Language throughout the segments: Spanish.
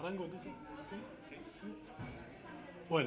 ¿Arranco entonces? ¿Sí? Sí, sí. Bueno.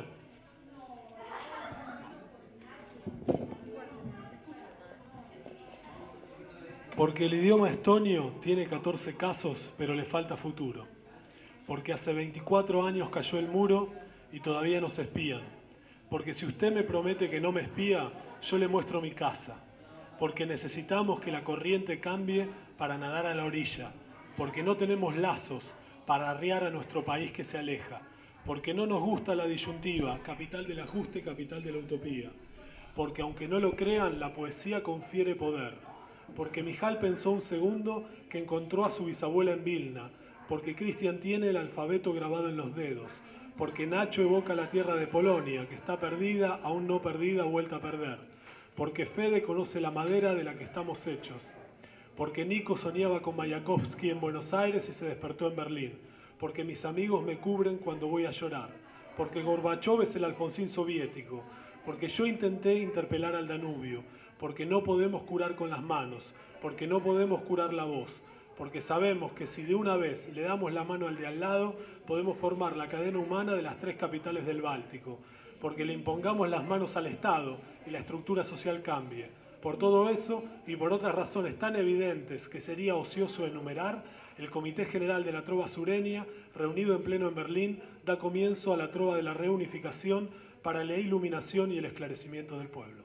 Porque el idioma estonio tiene 14 casos, pero le falta futuro. Porque hace 24 años cayó el muro y todavía nos espían. Porque si usted me promete que no me espía, yo le muestro mi casa. Porque necesitamos que la corriente cambie para nadar a la orilla. Porque no tenemos lazos para arriar a nuestro país que se aleja. Porque no nos gusta la disyuntiva, capital del ajuste, capital de la utopía. Porque aunque no lo crean, la poesía confiere poder. Porque Mijal pensó un segundo que encontró a su bisabuela en Vilna. Porque Cristian tiene el alfabeto grabado en los dedos. Porque Nacho evoca la tierra de Polonia, que está perdida, aún no perdida, vuelta a perder. Porque Fede conoce la madera de la que estamos hechos. Porque Nico soñaba con Mayakovsky en Buenos Aires y se despertó en Berlín. Porque mis amigos me cubren cuando voy a llorar. Porque Gorbachov es el Alfonsín soviético. Porque yo intenté interpelar al Danubio. Porque no podemos curar con las manos. Porque no podemos curar la voz. Porque sabemos que si de una vez le damos la mano al de al lado, podemos formar la cadena humana de las 3 capitales del Báltico. Porque le impongamos las manos al Estado y la estructura social cambie. Por todo eso y por otras razones tan evidentes que sería ocioso enumerar, el Comité General de la Trova Sureña, reunido en pleno en Berlín, da comienzo a la trova de la reunificación para la iluminación y el esclarecimiento del pueblo.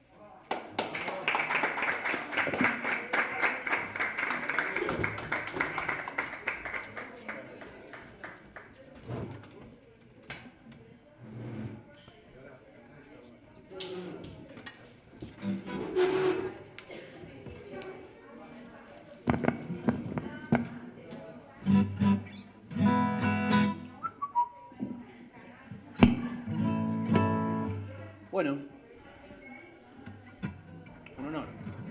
Bueno, un honor.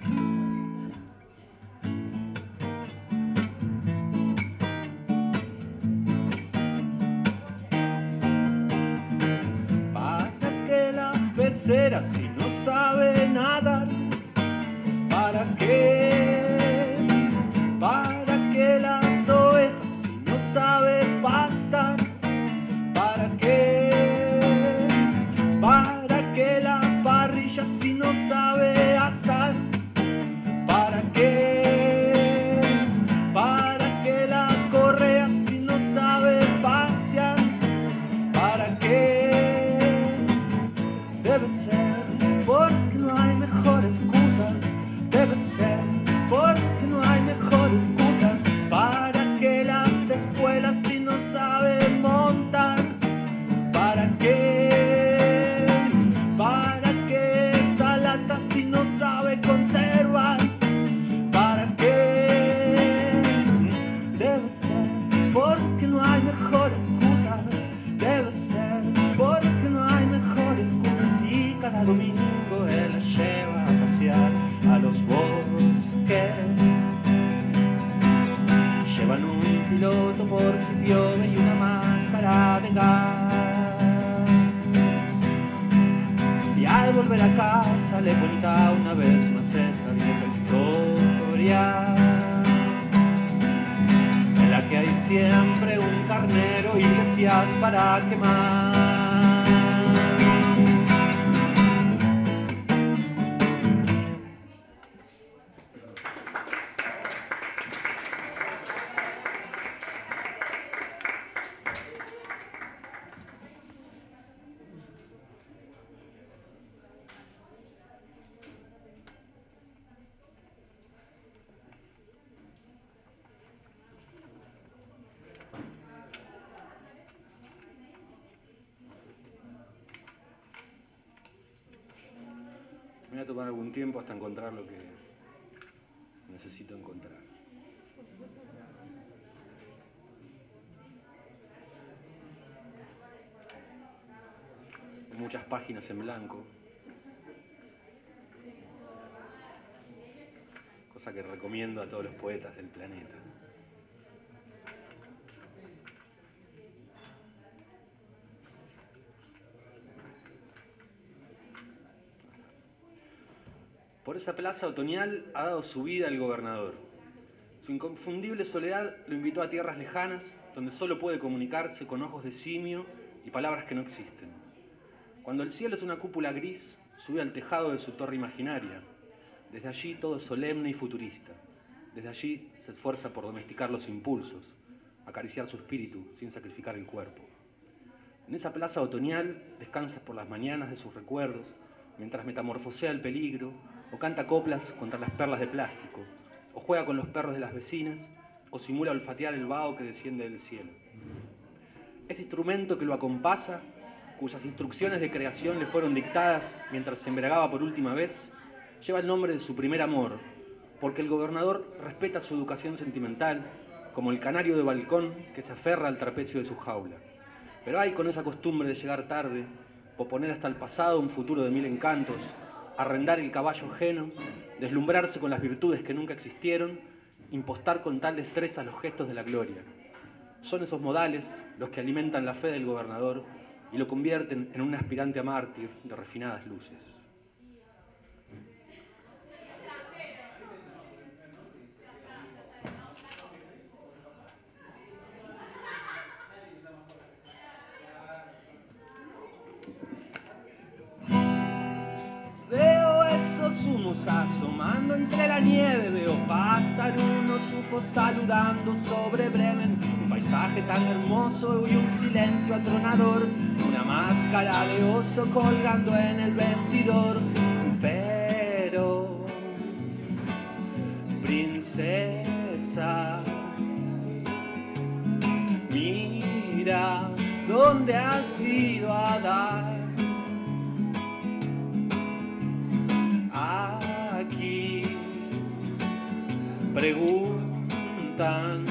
Para que la pecera si no sabe nadar, ¿para qué? Para que las ovejas si no sabe pastar, ¿para qué? Para que la parrilla si no sabe asar, ¿para qué? Para que la correa si no sabe pasear, ¿para qué? Debe ser porque no hay mejor excusas, debe ser porque no hay mejor excusas para que las espuelas si no saben montar, ¿para qué? Para que esa lata si no sabe conservar, ¿para qué? Debe ser porque no hay mejor excusas, debe ser porque no hay mejor excusas y cada domingo él la lleva a pasear a los bosques. Llevan un piloto por si piove y una máscara de gas. Y al volver a casa le cuenta una vez más esa vieja historia, en la que hay siempre un carnero y iglesias para quemar. Me va a tomar algún tiempo hasta encontrar lo que necesito encontrar. Muchas páginas en blanco, cosa que recomiendo a todos los poetas del planeta. Por esa plaza otoñal ha dado su vida el gobernador. Su inconfundible soledad lo invitó a tierras lejanas, donde solo puede comunicarse con ojos de simio y palabras que no existen. Cuando el cielo es una cúpula gris, sube al tejado de su torre imaginaria. Desde allí todo es solemne y futurista. Desde allí se esfuerza por domesticar los impulsos, acariciar su espíritu sin sacrificar el cuerpo. En esa plaza otoñal descansa por las mañanas de sus recuerdos, mientras metamorfosea el peligro, o canta coplas contra las perlas de plástico, o juega con los perros de las vecinas, o simula olfatear el vaho que desciende del cielo. Ese instrumento que lo acompasa, cuyas instrucciones de creación le fueron dictadas mientras se embriagaba por última vez, lleva el nombre de su primer amor, porque el gobernador respeta su educación sentimental, como el canario de balcón que se aferra al trapecio de su jaula. Pero hay con esa costumbre de llegar tarde, posponer hasta el pasado un futuro de mil encantos, arrendar el caballo ajeno, deslumbrarse con las virtudes que nunca existieron, impostar con tal destreza los gestos de la gloria. Son esos modales los que alimentan la fe del gobernador y lo convierten en un aspirante a mártir de refinadas luces. Humos asomando entre la nieve, veo pasar unos ufos saludando sobre Bremen, un paisaje tan hermoso y un silencio atronador, una máscara de oso colgando en el vestidor. Pero, princesa, mira dónde has ido a dar. Aquí preguntan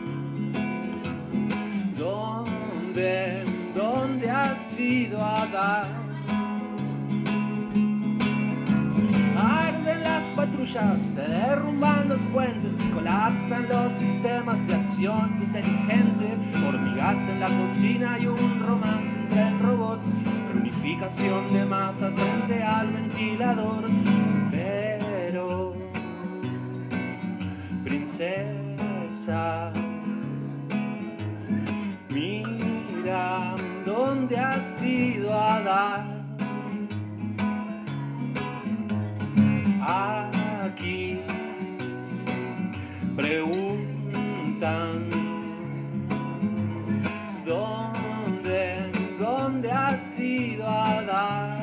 ¿dónde has ido a dar? Arden las patrullas, se derrumban los puentes y colapsan los sistemas de acción inteligente, hormigas en la cocina y un romance entre robots, reunificación de masas frente al ventilador. Pero, princesa, mira dónde has ido a dar. Aquí preguntan ¿dónde has ido a dar?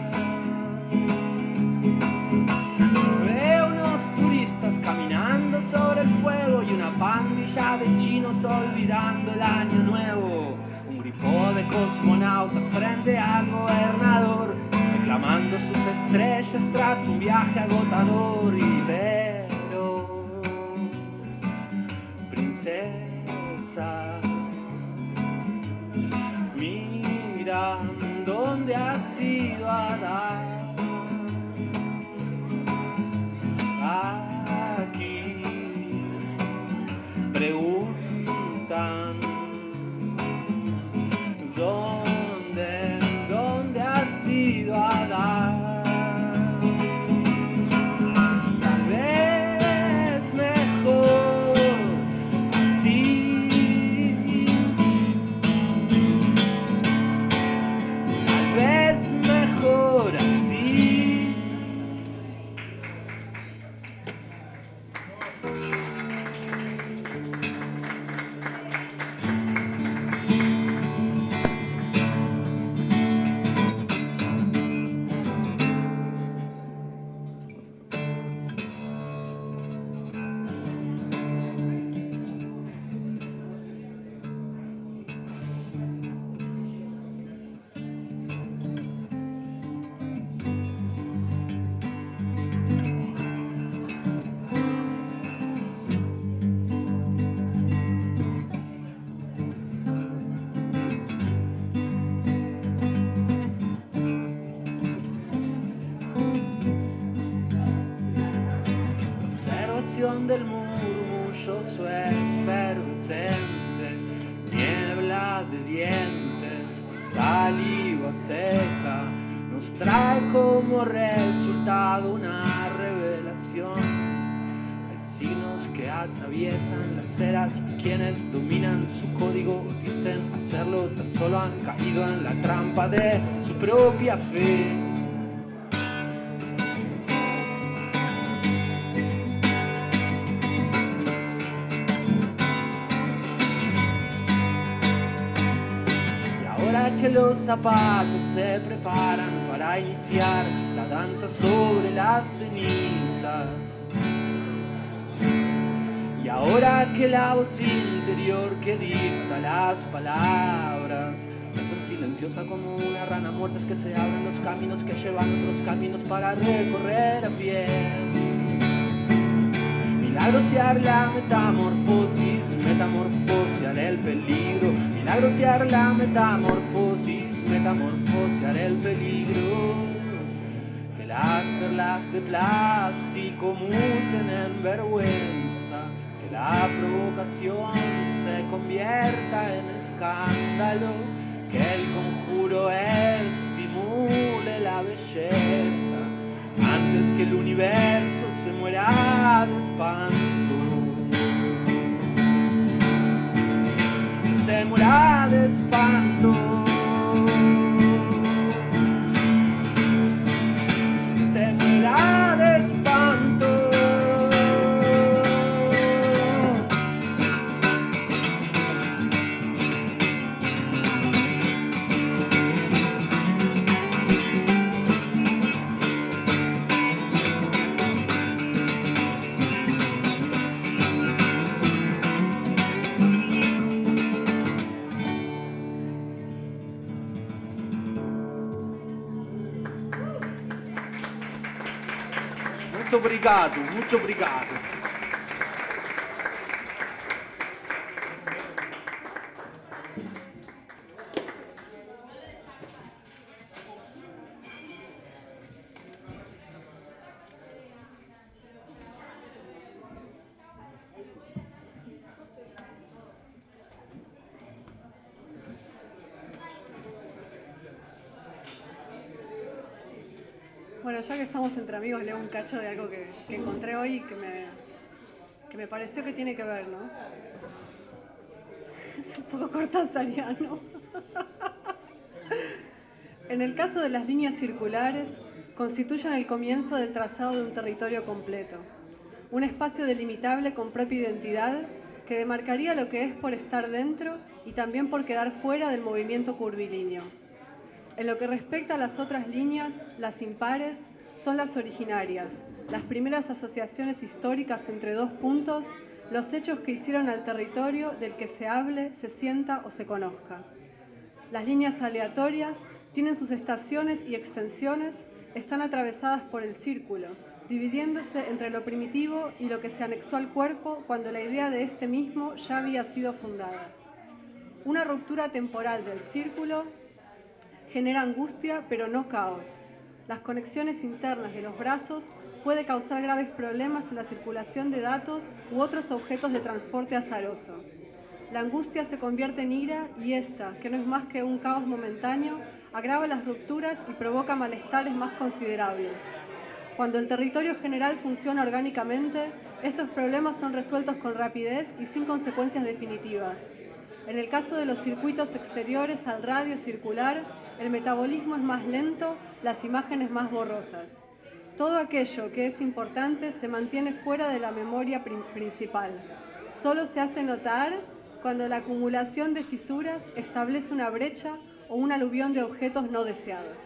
Veo unos turistas caminando sobre el fuego y una pandilla de chinos olvidando el año nuevo. Un grupo de cosmonautas frente al gobernador, reclamando sus estrellas tras un viaje agotador. Y pero, princesa, mira dónde has ido a dar. Aquí preguntan ¿dónde has ido a dar? Tal vez mejor así, tal vez mejor así. Del murmulloso efervescente, niebla de dientes, saliva seca, nos trae como resultado una revelación. El signos que atraviesan las eras. Quienes dominan su código dicen hacerlo, tan solo han caído en la trampa de su propia fe. Que los zapatos se preparan para iniciar la danza sobre las cenizas. Y ahora que la voz interior que dicta las palabras es tan silenciosa como una rana muerta, es que se abren los caminos que llevan otros caminos para recorrer a pie. Milagrosear la metamorfosis, metamorfosear el peligro. Milagrosear la metamorfosis, metamorfosear el peligro. Que las perlas de plástico muten en vergüenza. Que la provocación se convierta en escándalo. Que el conjuro estimule la belleza. Antes que el universo se muera de espanto. Se muera de espanto. Se muera de espanto. Muito obrigado. Bueno, ya que estamos entre amigos, leo un cacho de algo que encontré hoy y que me pareció que tiene que ver, ¿no? Es un poco cortázariano. En el caso de las líneas circulares, constituyen el comienzo del trazado de un territorio completo, un espacio delimitable con propia identidad que demarcaría lo que es por estar dentro y también por quedar fuera del movimiento curvilíneo. En lo que respecta a las otras líneas, las impares son las originarias, las primeras asociaciones históricas entre dos puntos, los hechos que hicieron al territorio del que se hable, se sienta o se conozca. Las líneas aleatorias tienen sus estaciones y extensiones, están atravesadas por el círculo, dividiéndose entre lo primitivo y lo que se anexó al cuerpo cuando la idea de este mismo ya había sido fundada. Una ruptura temporal del círculo genera angustia, pero no caos. Las conexiones internas de los brazos puede causar graves problemas en la circulación de datos u otros objetos de transporte azaroso. La angustia se convierte en ira y esta, que no es más que un caos momentáneo, agrava las rupturas y provoca malestares más considerables. Cuando el territorio general funciona orgánicamente, estos problemas son resueltos con rapidez y sin consecuencias definitivas. En el caso de los circuitos exteriores al radio circular, el metabolismo es más lento, las imágenes más borrosas. Todo aquello que es importante se mantiene fuera de la memoria principal. Solo se hace notar cuando la acumulación de fisuras establece una brecha o un aluvión de objetos no deseados.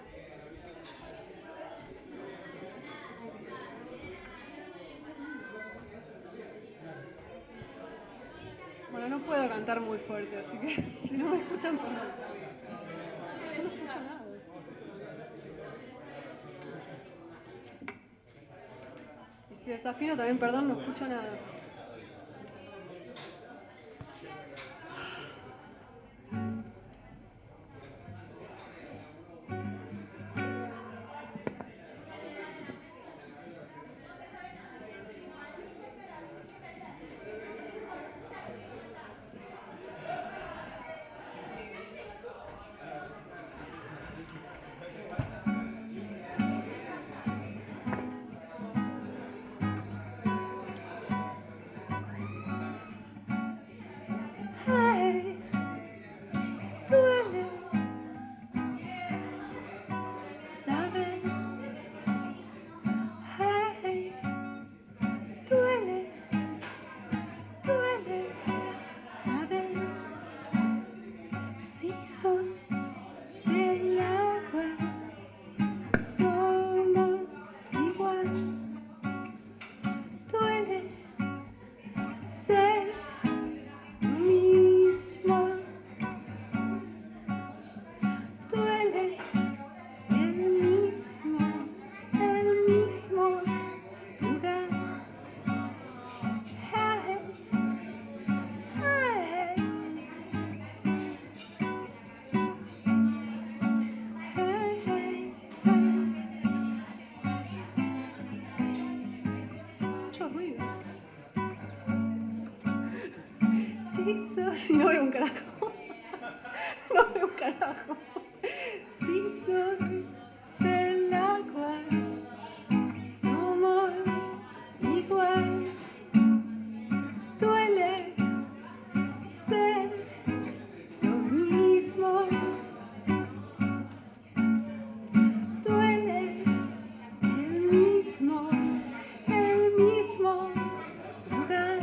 Bueno, no puedo cantar muy fuerte, así que si no me escuchan, perdón. Yo no escucho nada. Y si desafino también, perdón, no escucho nada. Si no veo un carajo. No veo un carajo. Si soy del agua, somos igual. Duele ser lo mismo. Duele el mismo lugar.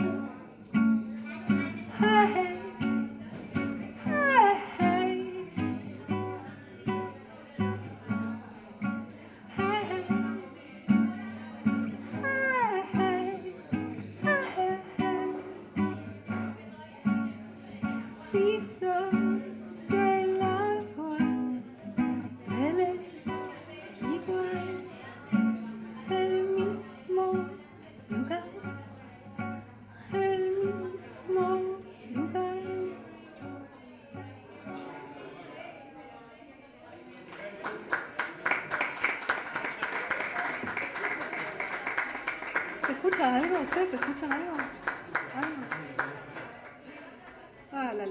Hey, hey, hey. Si sos del agua, duele igual, el mismo lugar, el mismo lugar. ¿Se escucha algo? ¿Ustedes escuchan algo? ¿Algo? Ah, la.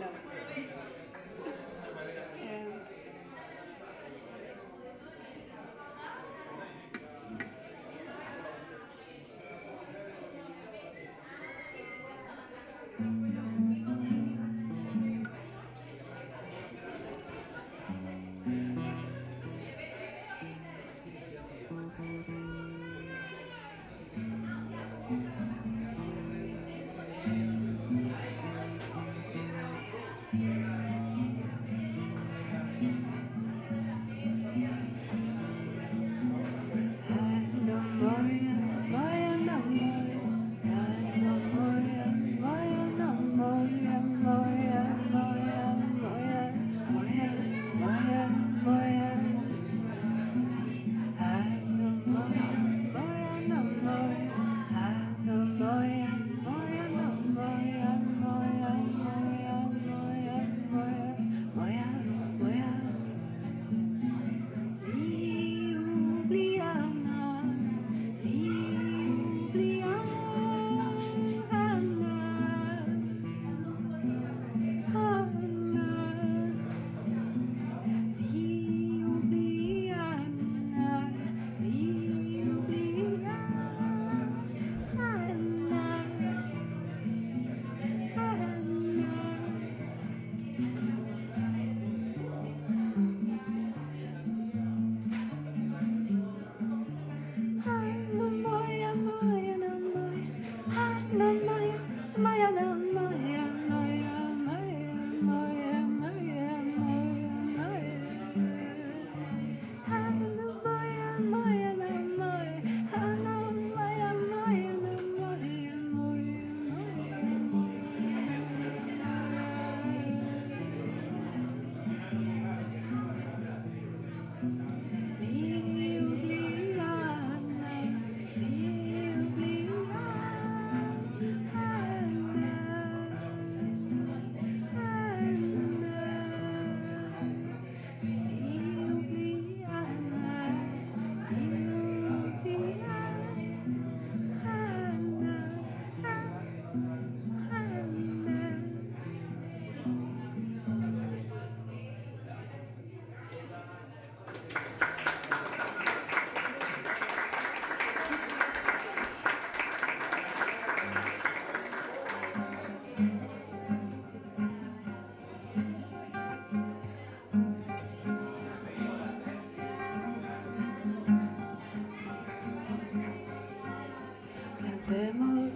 Plantemos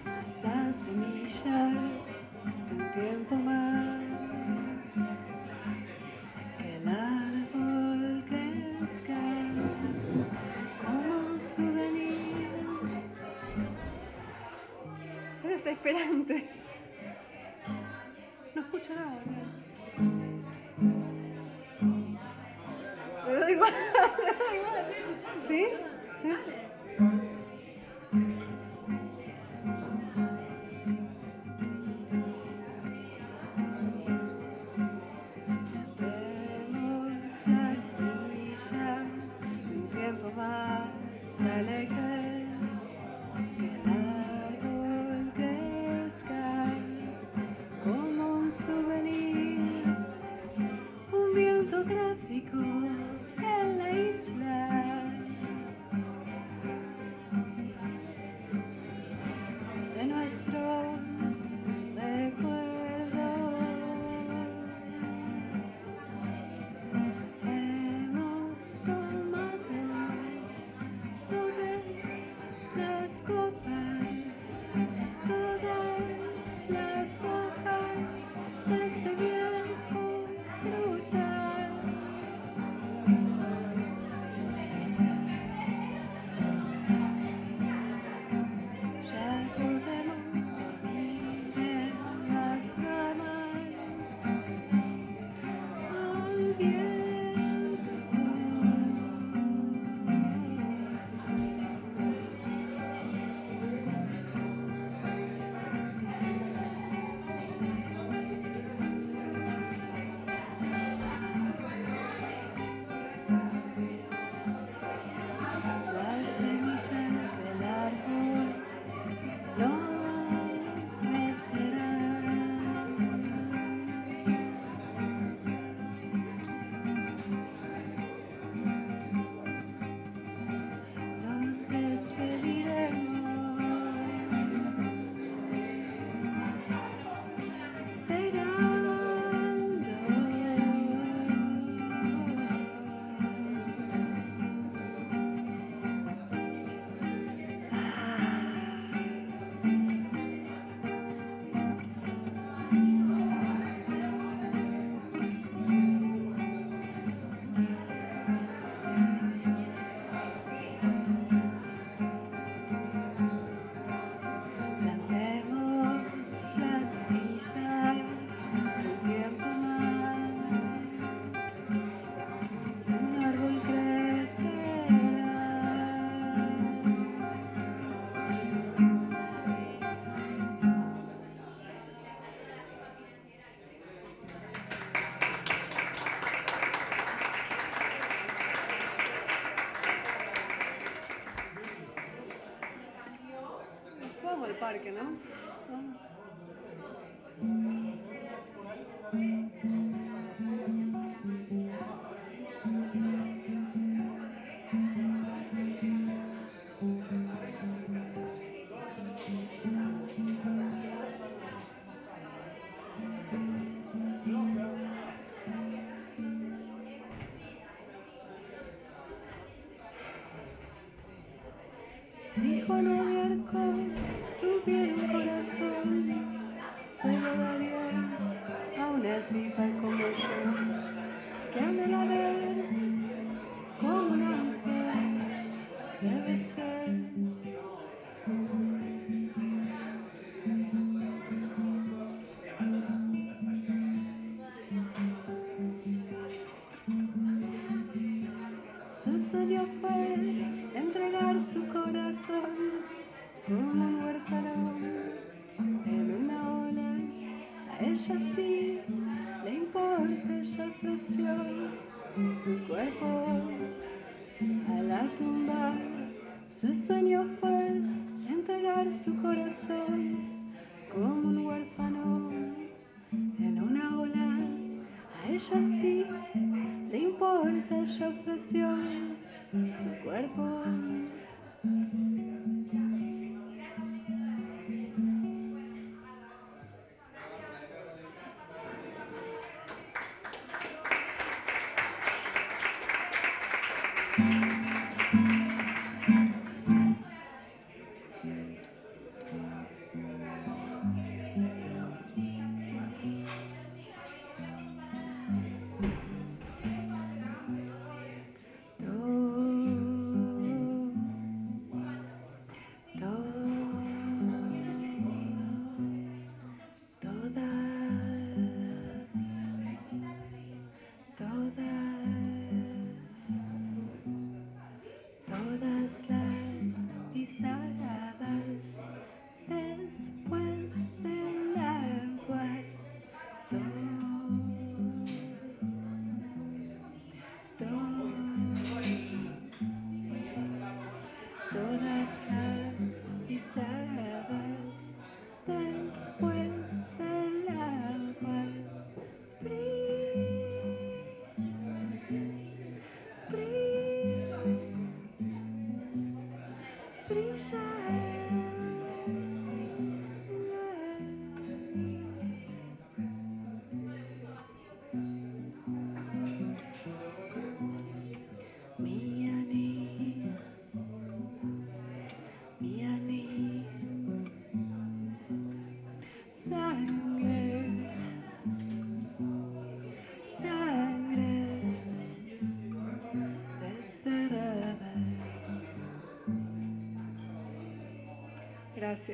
la semilla de un tiempo más, que el árbol crezca como un souvenir. Es desesperante. No escucho nada. Me da igual. ¿Sí? ¿Sí? Como un parque, ¿no? Si Juan Abierco tuviera un corazón, se lo daría a una tripa como yo, que anhela ver como un ángel debe ser. Su sueño fue entregar su corazón como un huérfano en una ola. A ella sí le importa, ella ofreció su cuerpo a la tumba. Su sueño fue entregar su corazón como un huérfano en una ola. A ella sí le importa, ella ofreció su cuerpo. Todas las pisadas después del agua, todas las pisadas después del agua. Gracias.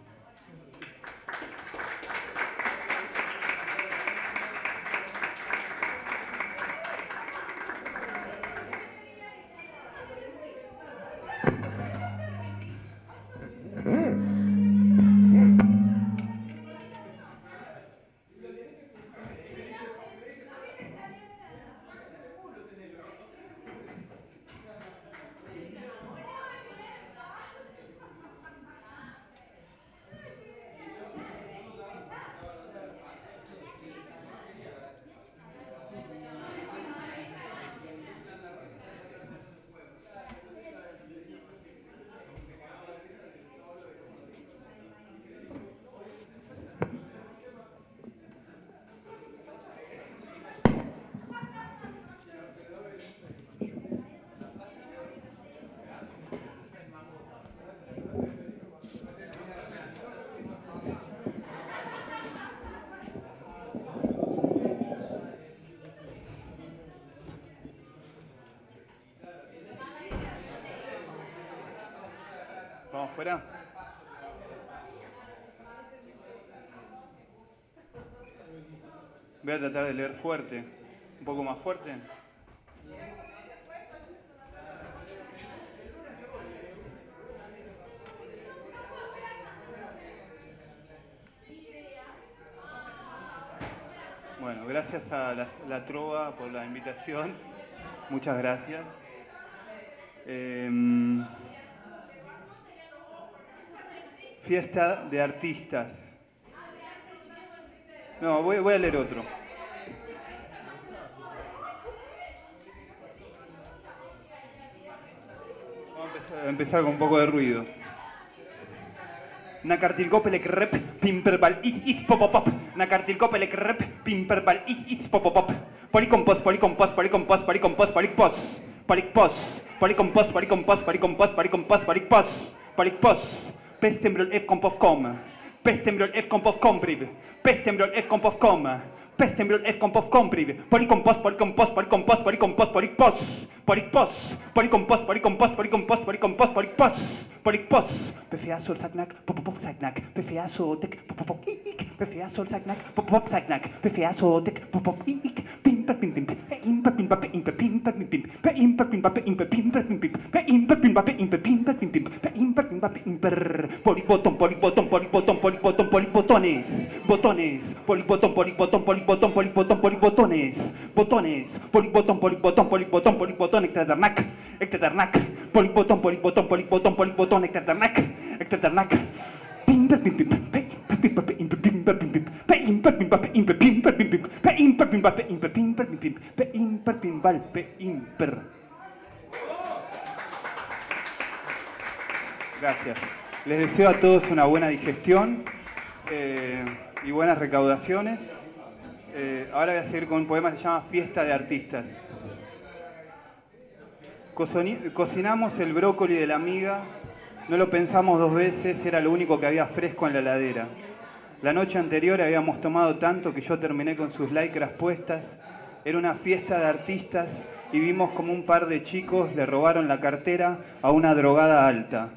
¿Vamos fuera? Voy a tratar de leer fuerte. ¿Un poco más fuerte? Bueno, gracias a la Trova por la invitación. Muchas gracias. fiesta de artistas. No, voy a leer otro. Vamos a empezar con un poco de ruido. Nakartilkopelek rep, pimperbal, popopop. Nakartilkopelek rep, pimperbal, popopop. Policompos, policompos, policompos, policompos, policpos. Policpos, policompos, policompos, policompos, policompos, policpos. Policpos. Pestembrol F compovcom. Pestembrol F compovcom priv. Pestembrol F compovcom. Pestembrol F compovcom priv. Policompos, policompos, policompos, policompos, policpos. Policpos. Policompos, policompos, policompos, policompos, policpos. Policpos. PFA sol saknak, popopop saknak. PFA sotek, popopop ik. PFA sol saknak, popopop saknak. PFA sotek, popopop ik. Pimper pim pim. Imper pim pape imper pimper pim pim. Imper pim pape imper pimper pim pim. Imper pim pape imper pimper pim pim. Imper pim pape imper. Polibotón, polibotón, polibotón, polibotón, polibotones. Botones. Polibotón, polibotón, polibotón, polibotón, polibotones. Botones. Polibotón, polibotón, polibotón, polibotón, ectaternac. Ectaternac. Polibotón, polibotón, polibotón, polibotón, ectaternac. Ectaternac. Pimper pim pim. Imper pim pim. Imper pim pape imper pimper pim pim. Imper pim pape imper pimper pim pim. Imper pim valpe imper. Gracias. Les deseo a todos una buena digestión y buenas recaudaciones. Ahora voy a seguir con un poema que se llama Fiesta de Artistas. Cocinamos el brócoli de la amiga, no lo pensamos dos veces, era lo único que había fresco en la heladera. La noche anterior habíamos tomado tanto que yo terminé con sus lycras puestas. Era una fiesta de artistas y vimos como un par de chicos le robaron la cartera a una drogada alta.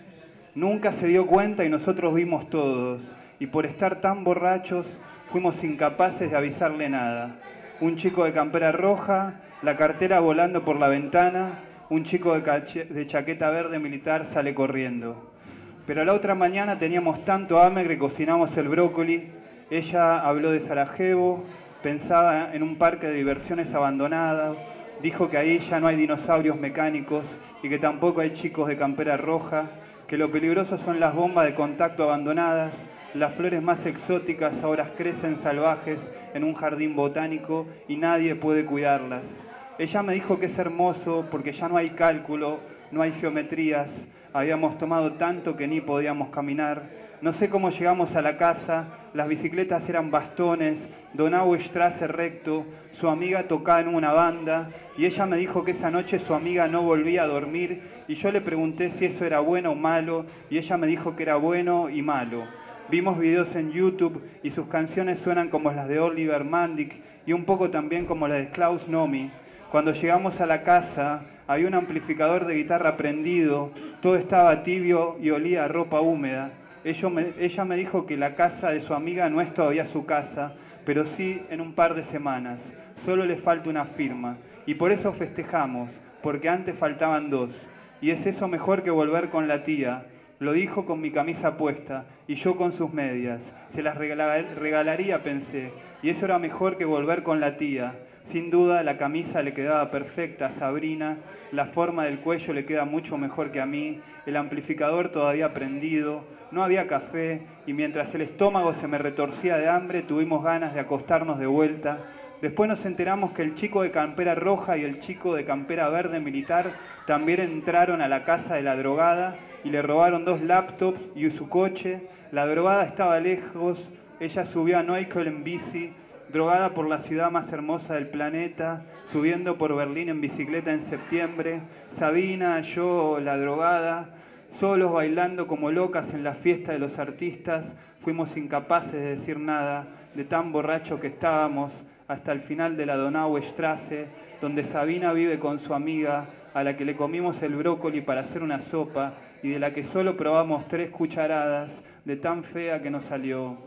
Nunca se dio cuenta y nosotros vimos todos, y por estar tan borrachos fuimos incapaces de avisarle nada. Un chico de campera roja, la cartera volando por la ventana, un chico de chaqueta verde militar sale corriendo. Pero la otra mañana teníamos tanto hambre que cocinamos el brócoli. Ella habló de Sarajevo, pensaba en un parque de diversiones abandonado, dijo que ahí ya no hay dinosaurios mecánicos y que tampoco hay chicos de campera roja, que lo peligroso son las bombas de contacto abandonadas, las flores más exóticas ahora crecen salvajes en un jardín botánico y nadie puede cuidarlas. Ella me dijo que es hermoso porque ya no hay cálculo, no hay geometrías, habíamos tomado tanto que ni podíamos caminar. No sé cómo llegamos a la casa, las bicicletas eran bastones, Donau Strasse recto, su amiga tocaba en una banda y ella me dijo que esa noche su amiga no volvía a dormir y yo le pregunté si eso era bueno o malo y ella me dijo que era bueno y malo. Vimos videos en YouTube y sus canciones suenan como las de Oliver Mandic y un poco también como las de Klaus Nomi. Cuando llegamos a la casa había un amplificador de guitarra prendido, todo estaba tibio y olía a ropa húmeda. Ella me dijo que la casa de su amiga no es todavía su casa, pero sí en un par de semanas. Solo le falta una firma. Y por eso festejamos, porque antes faltaban dos. Y es eso mejor que volver con la tía. Lo dijo con mi camisa puesta y yo con sus medias. Se las regalaría, pensé. Y eso era mejor que volver con la tía. Sin duda la camisa le quedaba perfecta a Sabrina, la forma del cuello le queda mucho mejor que a mí, el amplificador todavía prendido, no había café y mientras el estómago se me retorcía de hambre tuvimos ganas de acostarnos de vuelta. Después nos enteramos que el chico de campera roja y el chico de campera verde militar también entraron a la casa de la drogada y le robaron 2 laptops y su coche. La drogada estaba lejos, ella subió a Neukölln en bici, drogada por la ciudad más hermosa del planeta, subiendo por Berlín en bicicleta en septiembre, Sabina, yo, la drogada, solos bailando como locas en la fiesta de los artistas, fuimos incapaces de decir nada, de tan borracho que estábamos, hasta el final de la Donau Strasse, donde Sabina vive con su amiga, a la que le comimos el brócoli para hacer una sopa, y de la que solo probamos 3 cucharadas, de tan fea que nos salió.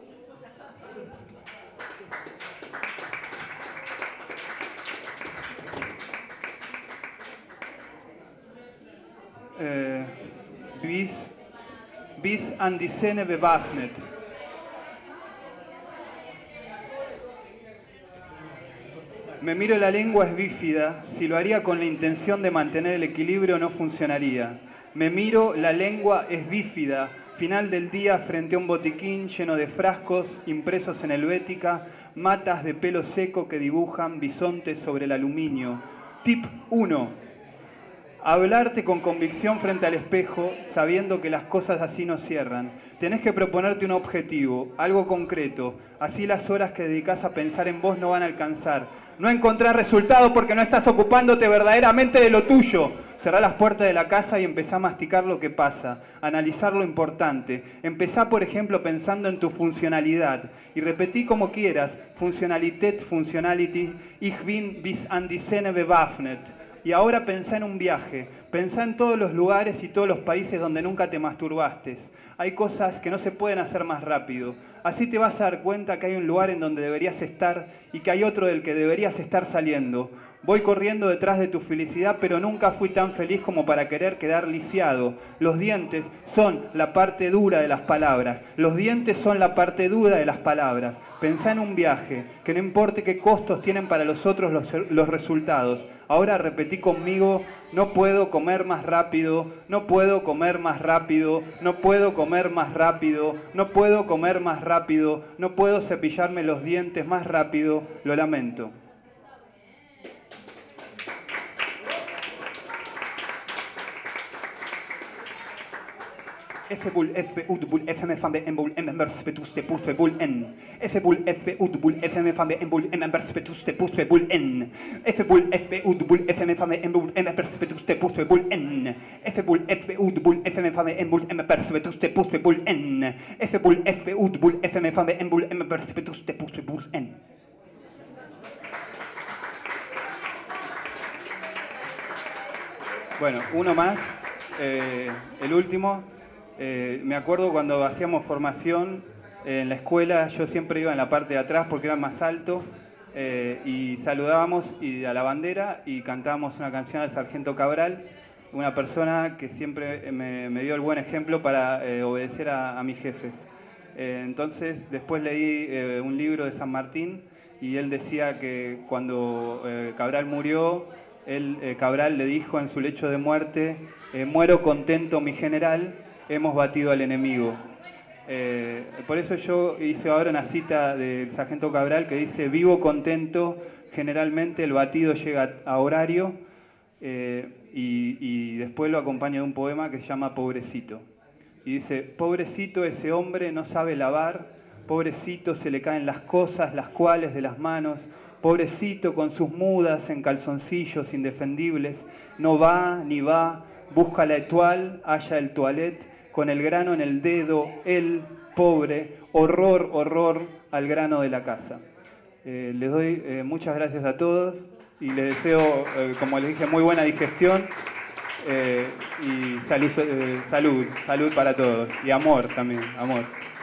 Bis an die Zähne bewaffnet. Me miro la lengua es bífida, si lo haría con la intención de mantener el equilibrio no funcionaría. Me miro la lengua es bífida, Final del día frente a un botiquín lleno de frascos impresos en helvética, matas de pelo seco que dibujan bisontes sobre el aluminio. Tip 1. Hablarte con convicción frente al espejo, sabiendo que las cosas así no cierran. Tenés que proponerte un objetivo, algo concreto. Así las horas que dedicás a pensar en vos no van a alcanzar. No encontrás resultados porque no estás ocupándote verdaderamente de lo tuyo. Cerrá las puertas de la casa y empezá a masticar lo que pasa, analizar lo importante. Empezá, por ejemplo, pensando en tu funcionalidad y repetí como quieras, Funcionalität, Functionality, ich bin bis an die Zähne bewaffnet. Y ahora pensá en un viaje, pensá en todos los lugares y todos los países donde nunca te masturbaste. Hay cosas que no se pueden hacer más rápido. Así te vas a dar cuenta que hay un lugar en donde deberías estar y que hay otro del que deberías estar saliendo. Voy corriendo detrás de tu felicidad, pero nunca fui tan feliz como para querer quedar lisiado. Los dientes son la parte dura de las palabras. Los dientes son la parte dura de las palabras. Pensá en un viaje, que no importe qué costos tienen para los otros los resultados. Ahora repetí conmigo, no puedo comer más rápido, no puedo comer más rápido, no puedo comer más rápido, no puedo comer más rápido, no puedo cepillarme los dientes más rápido, lo lamento. F-Bull, F-Utbull, F-M-Fambe, M-Bull, M-Emberspetuste, Puspe-Bull, N. F-Bull, F-Utbull, F-M-Fambe, M-Bull, M-Emberspetuste, Puspe-Bull, N. F-Bull, F-Utbull, F-M-Fambe, M-Bull, M-Emberspetuste, Puspe-Bull, N. F-Bull, F-Utbull, F-M-Fambe, M-Bull, M-Emberspetuste, Puspe-Bull, N. F-Bull, F-Utbull, F-M-Fambe, M-Bull, M-Emberspetuste, Puspe-Bull, N. Bueno, uno más, el último. Me acuerdo cuando hacíamos formación en la escuela, yo siempre iba en la parte de atrás porque era más alto y saludábamos a la bandera y cantábamos una canción al Sargento Cabral, una persona que siempre me dio el buen ejemplo para obedecer a mis jefes. Entonces después leí un libro de San Martín y él decía que cuando Cabral murió, Cabral le dijo en su lecho de muerte, muero contento mi general, hemos batido al enemigo. Por eso yo hice ahora una cita del Sargento Cabral que dice, vivo contento, generalmente el batido llega a horario, y después lo acompaña de un poema que se llama Pobrecito. Y dice, pobrecito ese hombre no sabe lavar, pobrecito se le caen las cosas, las cuales de las manos, pobrecito con sus mudas en calzoncillos indefendibles, no va ni va, busca la étoile, halla el toilette, con el grano en el dedo, el pobre, horror, horror al grano de la casa. Les doy muchas gracias a todos y les deseo, como les dije, muy buena digestión y salud para todos. Y amor también, amor.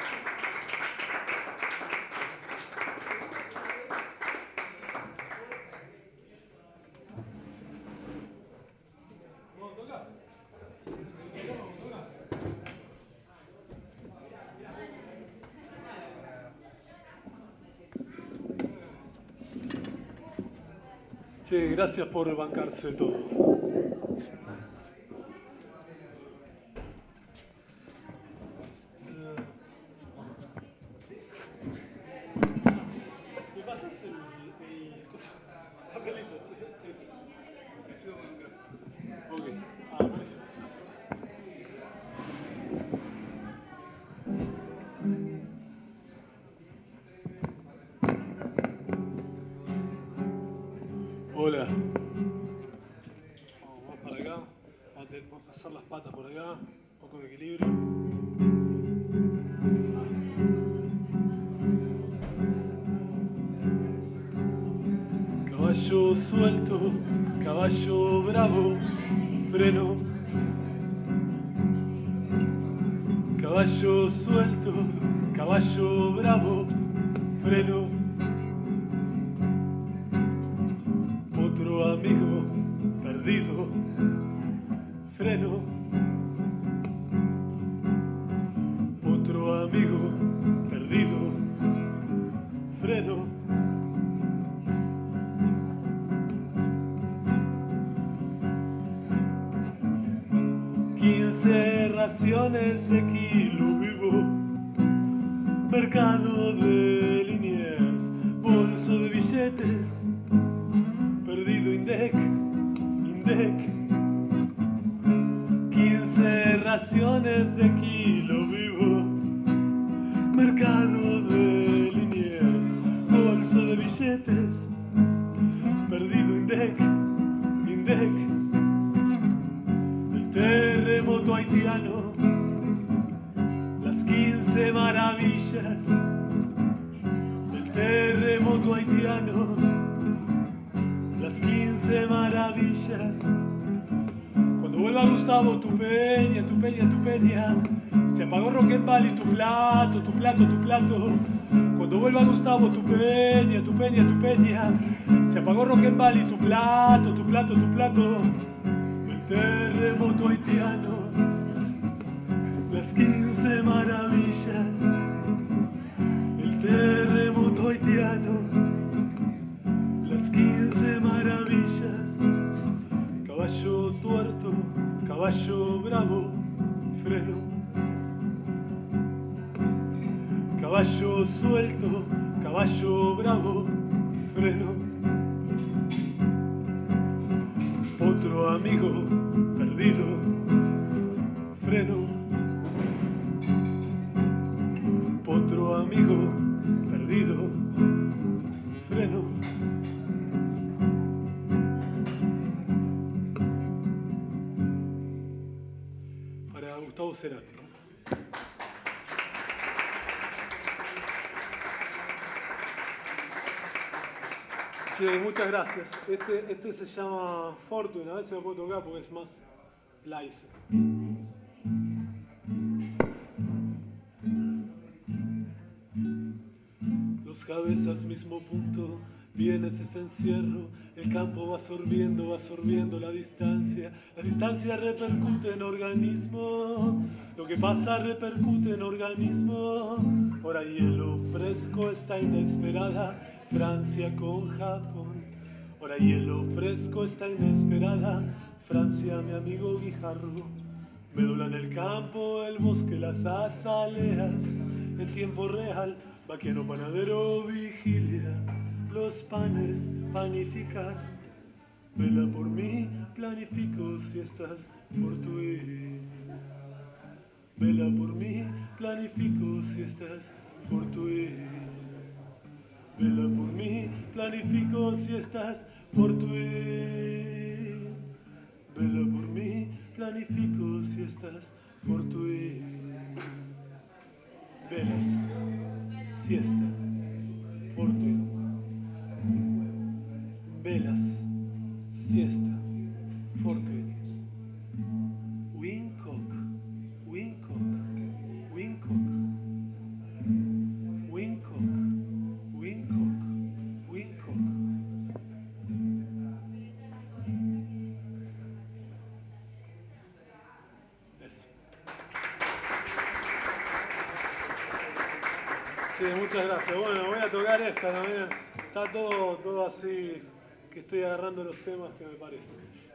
Che, gracias por bancarse todo. ¿Me pasas el papelito? Ese. Ok. Buenísimo. Hola. Vamos para acá. Vamos a pasar las patas por acá. Un poco de equilibrio. Caballo suelto, caballo bravo, freno. Caballo suelto, caballo bravo, freno. Otro amigo perdido, freno. Otro amigo perdido, freno. 15 raciones de kilo vivo, mercado de Liniers, bolso de billetes, perdido Indec, 15 raciones de kilo vivo, mercado de Liniers, bolso de billetes, perdido Indec, el terremoto haitiano, las 15 maravillas, el terremoto haitiano, las 15 maravillas. Cuando vuelva Gustavo, tu peña, se apagó Roquenbal y tu plato. Cuando vuelva Gustavo, tu peña, se apagó Roquenbal y tu plato. El terremoto haitiano, las 15 maravillas, el terremoto haitiano, las 15 maravillas. Caballo tuerto, caballo bravo, freno. Caballo suelto, caballo bravo, freno. Otro amigo perdido, freno. Otro amigo perdido, freno. Para Gustavo Cerati. Sí, muchas gracias. Este se llama Fortune, a veces lo puedo tocar porque es más Laise. Dos cabezas, mismo punto, vienes ese encierro, el campo va absorbiendo la distancia repercute en organismo, lo que pasa repercute en organismo, ahora hielo fresco está inesperada, Francia con Japón, ahora hielo fresco está inesperada, Francia mi amigo Guijarro, me doblan el campo, el bosque, las azaleas, en tiempo real, vaquero, panadero, vigilia, los panes, panificar, vela por mí, planifico siestas, fortuit. Vela por mí, planifico siestas, fortuit. Vela por mí, planifico siestas, fortuit. Vela por mí, planifico siestas, fortuit. Velas, siesta, fortuit. Velas, siesta, fortuit. Wincock, wincock, wincock. Wincock, wincock, wincock. Eso. Sí, muchas gracias. Bueno, voy a tocar esta también. Está todo así, que estoy agarrando los temas que me parecen.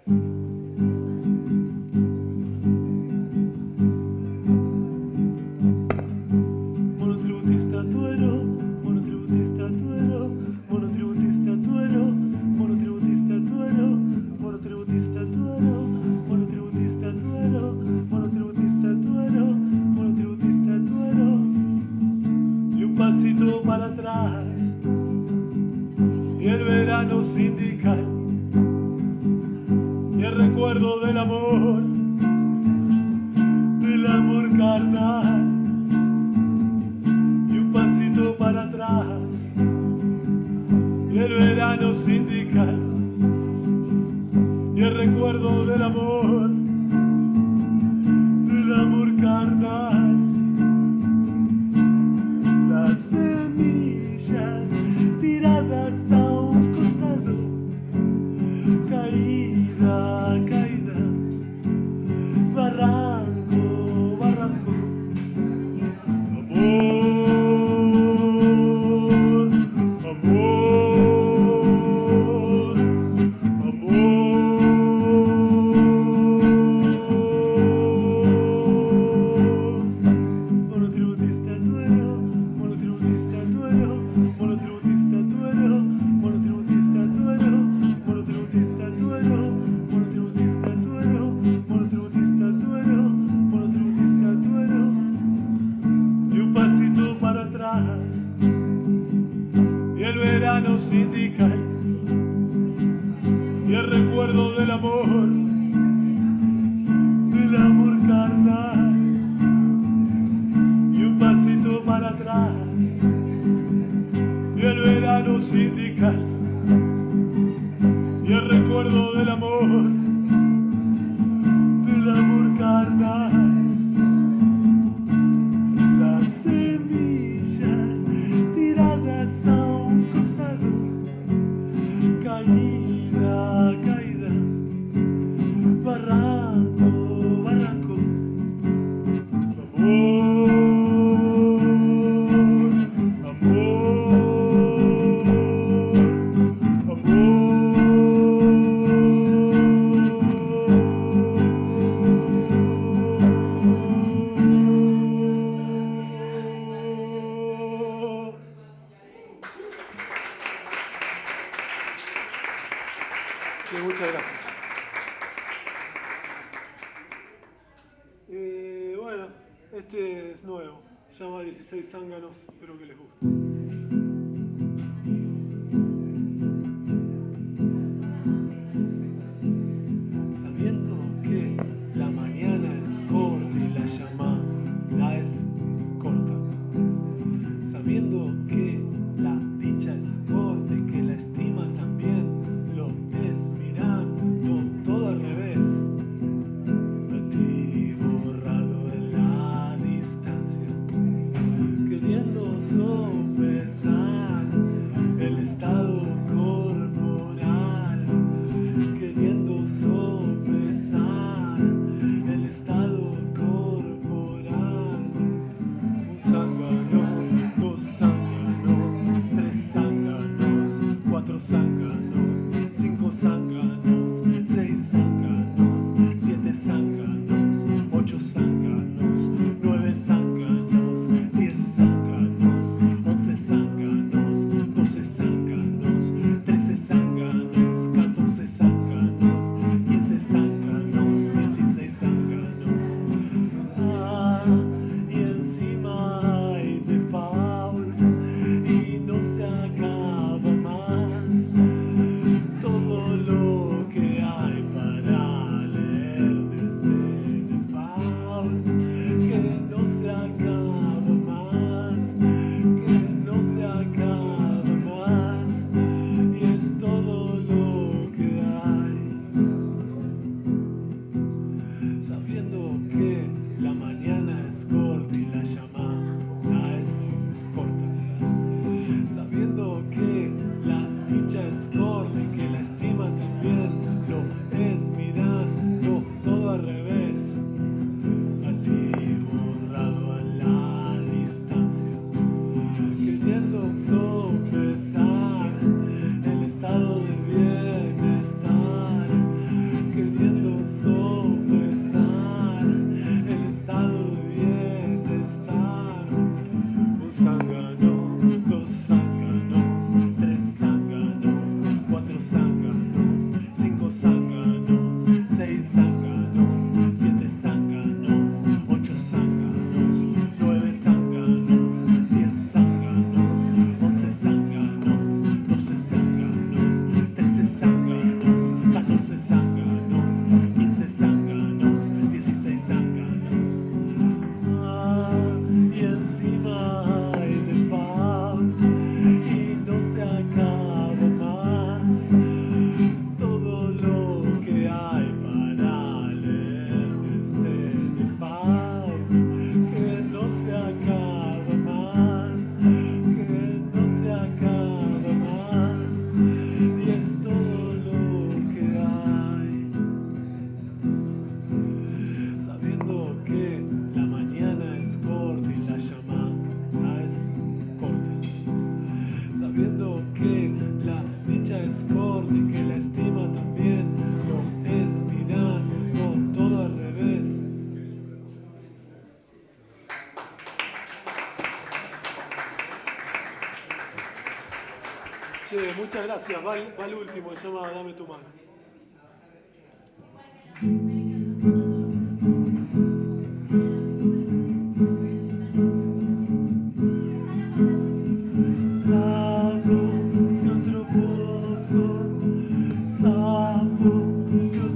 Monotributista tuero, monotributista tuero, monotributista tuero, monotributista tuero, monotributista tuero, monotributista tuero, monotributista tuero, monotributista tuero. Y un pasito para atrás. Y el verano sindical y el recuerdo del amor carnal y un pasito para atrás y el verano sindical y el recuerdo del amor carnal. Las semillas tiradas a un costado, caída, caída, barranco, barranco, amor, amor, amor, del amor carnal, y un pasito para atrás, y el verano sindical, y el recuerdo del amor carnal. Las semillas tiradas a un costado, caída, caída, barranco, barranco. Amor, amor, Sí, muchas gracias. Bueno, este es nuevo, se llama 16 zánganos, espero que les guste. Sabiendo que la mañana es corta y la llamada es corta, sabiendo que la dicha es corta y que la estima también lo es, mirando todo al revés, a ti borrado en la distancia, queriendo sopesar el estado corporal, queriendo sopesar el estado corporal. Un zángano, dos zánganos, tres zánganos, cuatro zánganos, cinco zánganos, seis zánganos, siete zánganos, ocho zánganos, nueve zánganos, 10 zánganos, 11 zánganos, 12 zánganos, 13 zánganos, 14 zánganos, 15 zánganos, 16 zánganos. Y encima hay default y no se acaba más todo lo que hay para leer desde default, que no se acaba más, que no se acaba más, y es todo lo que hay. Sabiendo que la mañana es corta y la llamada es corta, sabiendo que la dicha es corta y que la estima también lo es, mirando todo al revés, a ti borrado a la distancia, queriendo sopesar el estado de bienestar, queriendo sopesar el estado de bienestar. Un zángano, dos zánganos, tres zánganos, cuatro zánganos, cinco zánganos, seis zánganos, siete zánganos, ocho zánganos, nueve zánganos, 10 zánganos, 11 zánganos, 12 zánganos, 13 zánganos, 14 zánganos, 15 zánganos, 16 zánganos. Y encima hay default y no se acaba más todo lo que hay para leer desde default, que no se acaba más, que no se acaba más, y es todo lo que hay. Sabiendo que la mañana es corta y la llamada es corta, sabiendo que la dicha es corta y que la estima también lo es, mirando todo al revés. Che, muchas gracias. Va el último, se llama Dame tu mano. Sapo de otro pozo, sapo de otro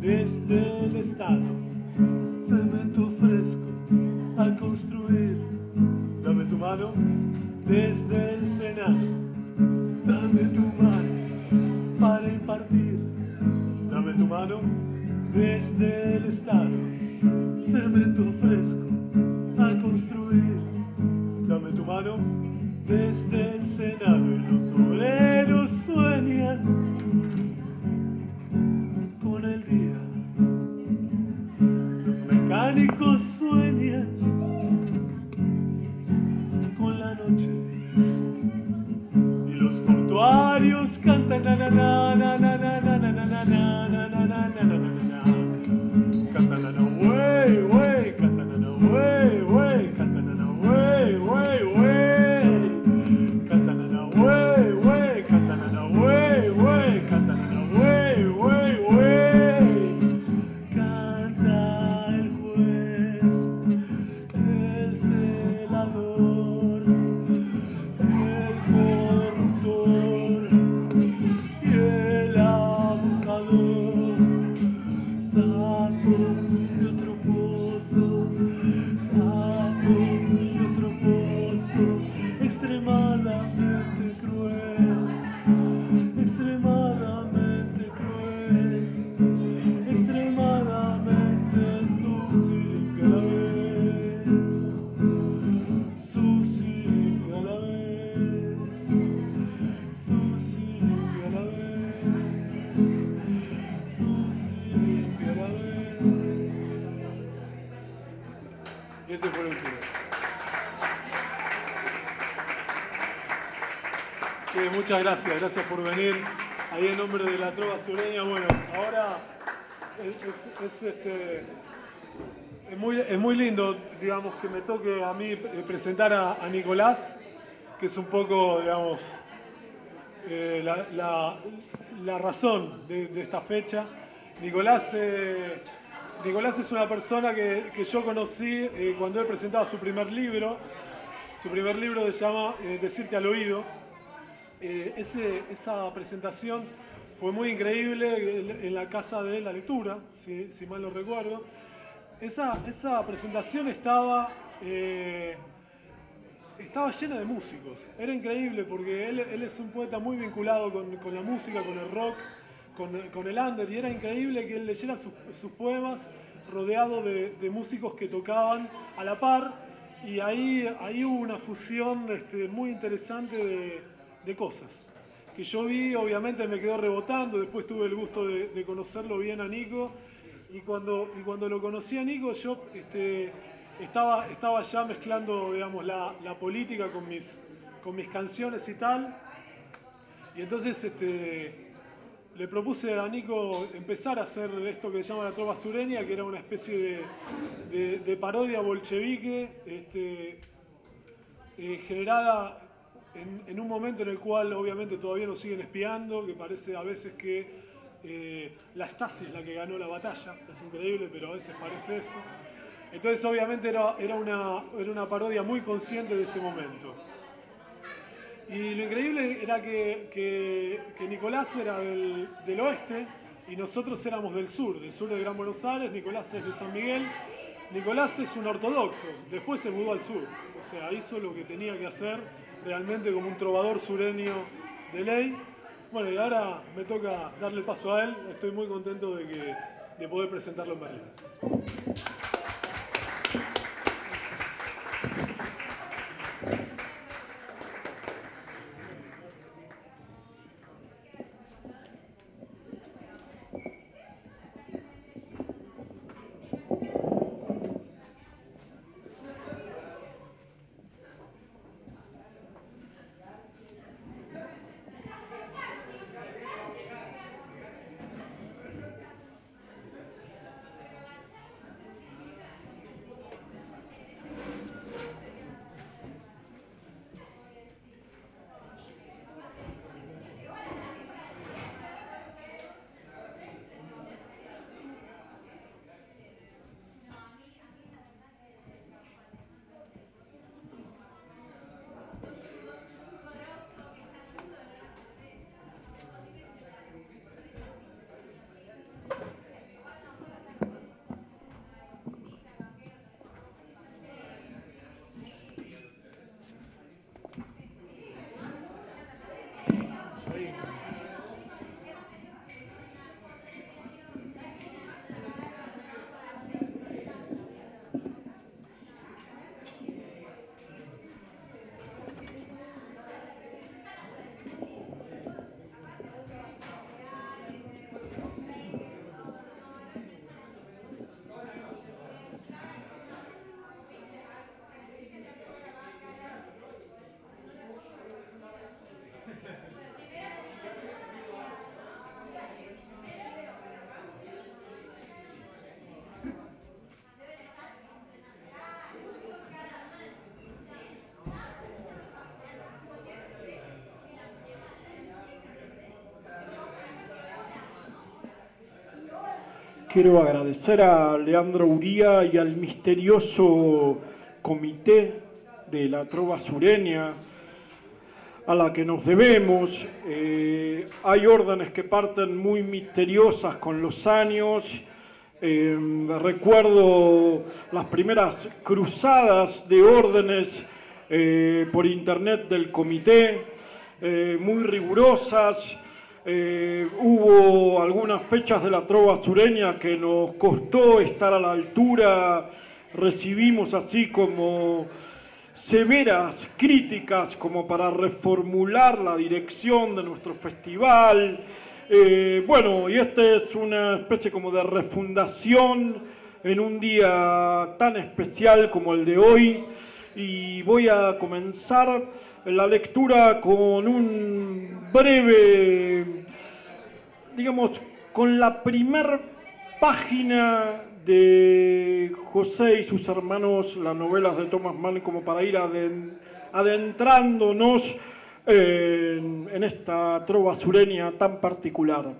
desde el Estado. Cemento fresco a construir. Dame tu mano desde el Senado. Dame tu mano para impartir. Dame tu mano desde el Estado. Cemento fresco a construir. Dame tu mano desde el Senado. Y los obreros sueñan con el día. Los mecánicos sueñan con la noche. Y los portuarios cantan na na na na na na na na na na na na na na na. Cantan na na wey wey, cantan na na wey wey, cantan na na wey wey wey. Cantan na na wey wey, cantan na na wey wey, cantan na na wey wey wey. Canta el juez, el celador, el corruptor y el abusador. Saco de otro pozo, saco de otro pozo, extremadamente cruel, extremadamente cruel, extremadamente sucio y limpio a la vez, sucio y limpio a la vez, sucio y limpio a la vez, sucio y limpio a la vez. Y ese fue el último. Sí, muchas gracias por venir. Ahí en nombre de la Trova Sureña. Bueno, ahora es muy lindo, digamos, que me toque a mí presentar a Nicolás, que es un poco, digamos, la razón de esta fecha. Nicolás es una persona que yo conocí cuando él presentaba su primer libro. Su primer libro se llama Decirte al oído. Esa presentación fue muy increíble en la Casa de la Lectura, si mal no recuerdo. Esa presentación estaba llena de músicos. Era increíble porque él es un poeta muy vinculado con la música, con el rock, con el under, y era increíble que él leyera sus poemas rodeado de músicos que tocaban a la par, y ahí hubo una fusión muy interesante de cosas que yo vi. Obviamente me quedó rebotando. Después tuve el gusto de conocerlo bien a Nico, y cuando lo conocí a Nico yo estaba ya mezclando, digamos, la política con mis canciones y tal, y entonces le propuse a Nico empezar a hacer esto que se llama la Trova Sureña, que era una especie de parodia bolchevique, generada en un momento en el cual obviamente todavía nos siguen espiando, que parece a veces que la Stasi es la que ganó la batalla. Es increíble, pero a veces parece eso. Entonces obviamente era una parodia muy consciente de ese momento. Y lo increíble era que Nicolás era del oeste y nosotros éramos del sur de Gran Buenos Aires. Nicolás es de San Miguel. Nicolás es un ortodoxo, después se mudó al sur. O sea, hizo lo que tenía que hacer realmente como un trovador sureño de ley. Bueno, y ahora me toca darle paso a él. Estoy muy contento de poder presentarlo en Berlín. Quiero agradecer a Leandro Uría y al misterioso comité de la Trova Sureña a la que nos debemos. Hay órdenes que parten muy misteriosas con los años. Recuerdo las primeras cruzadas de órdenes por internet del comité, muy rigurosas. Hubo algunas fechas de la Trova Sureña que nos costó estar a la altura. Recibimos así como severas críticas como para reformular la dirección de nuestro festival. Bueno, y este es una especie como de refundación en un día tan especial como el de hoy. Y voy a comenzar la lectura con un breve, digamos, con la primer página de José y sus hermanos, las novelas de Thomas Mann, como para ir adentrándonos en esta trova sureña tan particular.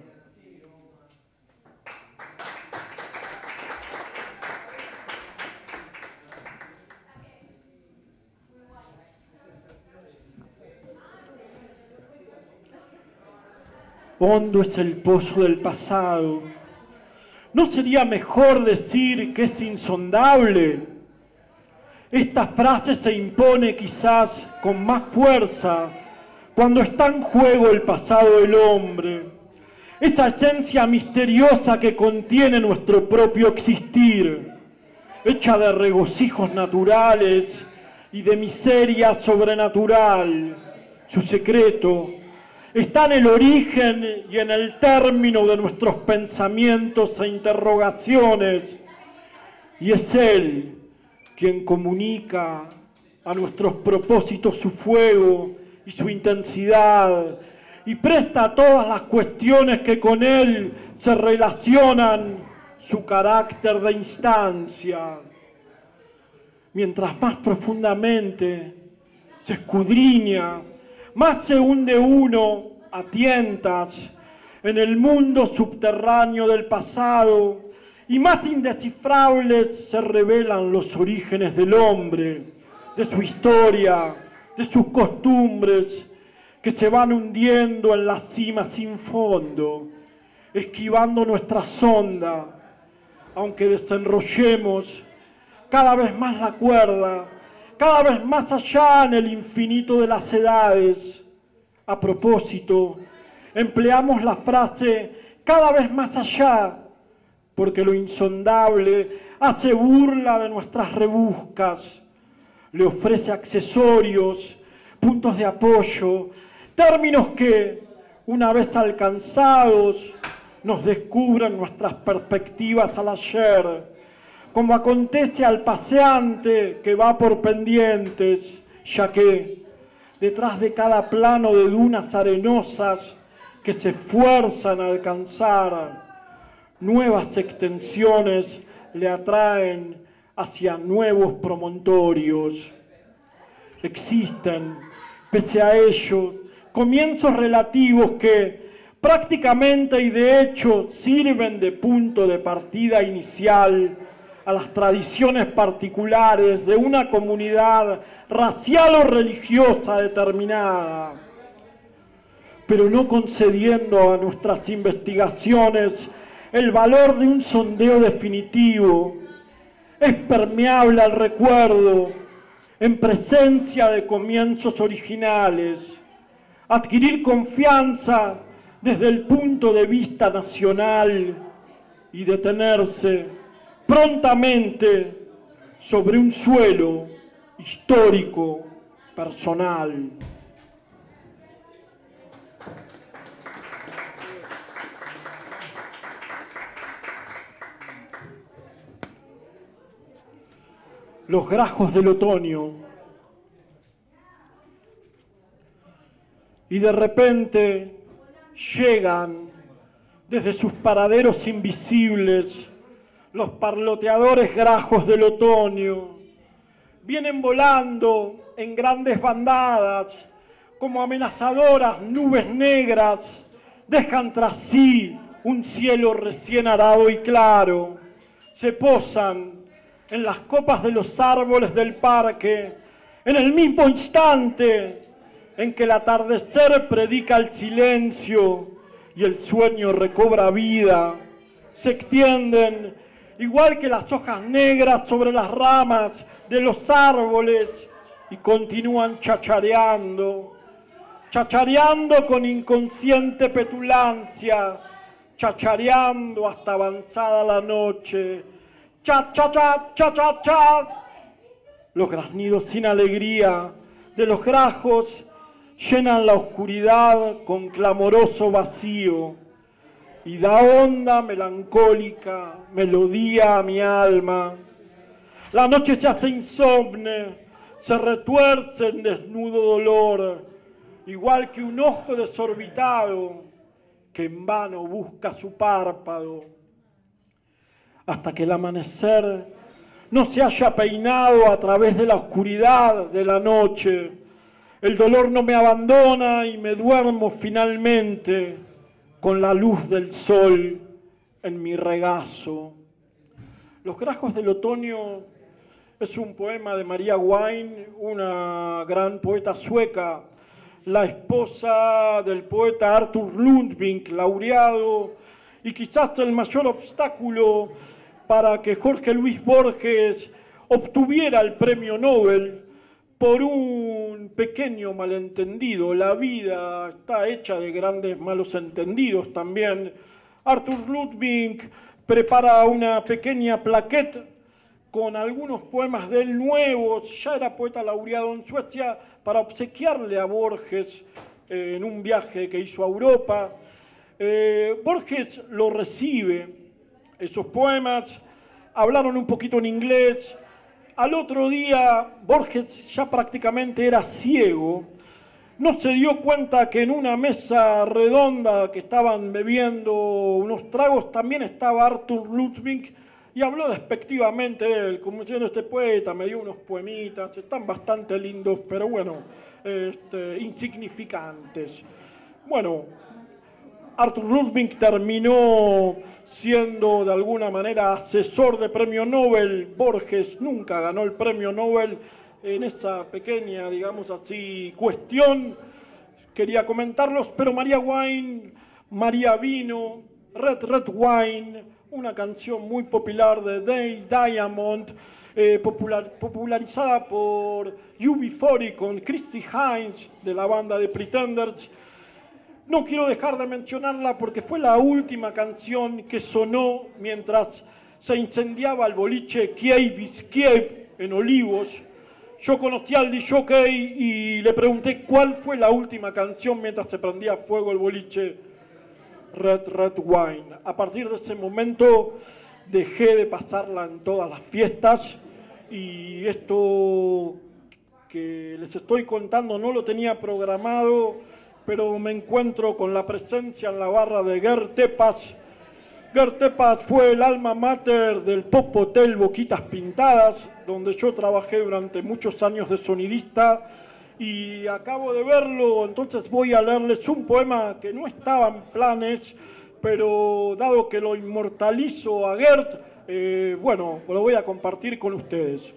Hondo es el pozo del pasado. ¿No sería mejor decir que es insondable? Esta frase se impone quizás con más fuerza cuando está en juego el pasado del hombre, esa esencia misteriosa que contiene nuestro propio existir, hecha de regocijos naturales y de miseria sobrenatural. Su secreto está en el origen y en el término de nuestros pensamientos e interrogaciones, y es Él quien comunica a nuestros propósitos su fuego y su intensidad, y presta a todas las cuestiones que con Él se relacionan su carácter de instancia. Mientras más profundamente se escudriña, más se hunde uno a tientas en el mundo subterráneo del pasado y más indescifrables se revelan los orígenes del hombre, de su historia, de sus costumbres, que se van hundiendo en la cima sin fondo, esquivando nuestra sonda, aunque desenrollemos cada vez más la cuerda, cada vez más allá en el infinito de las edades. A propósito, empleamos la frase cada vez más allá, porque lo insondable hace burla de nuestras rebuscas, le ofrece accesorios, puntos de apoyo, términos que, una vez alcanzados, nos descubren nuestras perspectivas al ayer, como acontece al paseante que va por pendientes, ya que detrás de cada plano de dunas arenosas que se esfuerzan a alcanzar, nuevas extensiones le atraen hacia nuevos promontorios. Existen, pese a ello, comienzos relativos que prácticamente y de hecho sirven de punto de partida inicial a las tradiciones particulares de una comunidad racial o religiosa determinada, pero no concediendo a nuestras investigaciones el valor de un sondeo definitivo. Es permeable al recuerdo en presencia de comienzos originales, adquirir confianza desde el punto de vista nacional y detenerse prontamente sobre un suelo histórico, personal. Los grajos del otoño. Y de repente llegan desde sus paraderos invisibles los parloteadores grajos del otoño. Vienen volando en grandes bandadas, como amenazadoras nubes negras, dejan tras sí un cielo recién arado y claro. Se posan en las copas de los árboles del parque, en el mismo instante en que el atardecer predica el silencio y el sueño recobra vida. Se extienden, igual que las hojas negras sobre las ramas de los árboles, y continúan chachareando, chachareando con inconsciente petulancia, chachareando hasta avanzada la noche. Cha, cha, cha, cha, cha, cha. Los graznidos sin alegría de los grajos llenan la oscuridad con clamoroso vacío y da honda melancólica melodía a mi alma. La noche se hace insomne, se retuerce en desnudo dolor, igual que un ojo desorbitado que en vano busca su párpado. Hasta que el amanecer no se haya peinado a través de la oscuridad de la noche, el dolor no me abandona y me duermo finalmente con la luz del sol en mi regazo. Los grajos del otoño es un poema de Maria Wine, una gran poeta sueca, la esposa del poeta Arthur Lundvik, laureado, y quizás el mayor obstáculo para que Jorge Luis Borges obtuviera el premio Nobel por un pequeño malentendido. La vida está hecha de grandes malos entendidos también. Arthur Lundvik prepara una pequeña plaqueta con algunos poemas de él nuevos, ya era poeta laureado en Suecia, para obsequiarle a Borges en un viaje que hizo a Europa. Borges lo recibe. Esos poemas hablaron un poquito en inglés. Al otro día, Borges ya prácticamente era ciego. No se dio cuenta que en una mesa redonda que estaban bebiendo unos tragos también estaba Arthur Lundvik y habló despectivamente de él, como diciendo: este poeta me dio unos poemitas, están bastante lindos, pero bueno, insignificantes. Bueno, Arthur Lundvik terminó siendo de alguna manera asesor de premio Nobel. Borges nunca ganó el premio Nobel. En esa pequeña, digamos así, cuestión quería comentarlos, pero Maria Wine, María Vino, Red Wine, una canción muy popular de Dave Diamond, popularizada por UB40 con Chrissie Hynde de la banda de Pretenders. No quiero dejar de mencionarla porque fue la última canción que sonó mientras se incendiaba el boliche Kiev Kiev en Olivos. Yo conocí al disjockey y le pregunté cuál fue la última canción mientras se prendía fuego el boliche. Red Wine. A partir de ese momento dejé de pasarla en todas las fiestas y esto que les estoy contando no lo tenía programado, pero me encuentro con la presencia en la barra de Gert Tepas. Gert Tepas fue el alma mater del Pop Hotel Boquitas Pintadas, donde yo trabajé durante muchos años de sonidista y acabo de verlo, entonces voy a leerles un poema que no estaba en planes, pero dado que lo inmortalizo a Gert, bueno, lo voy a compartir con ustedes.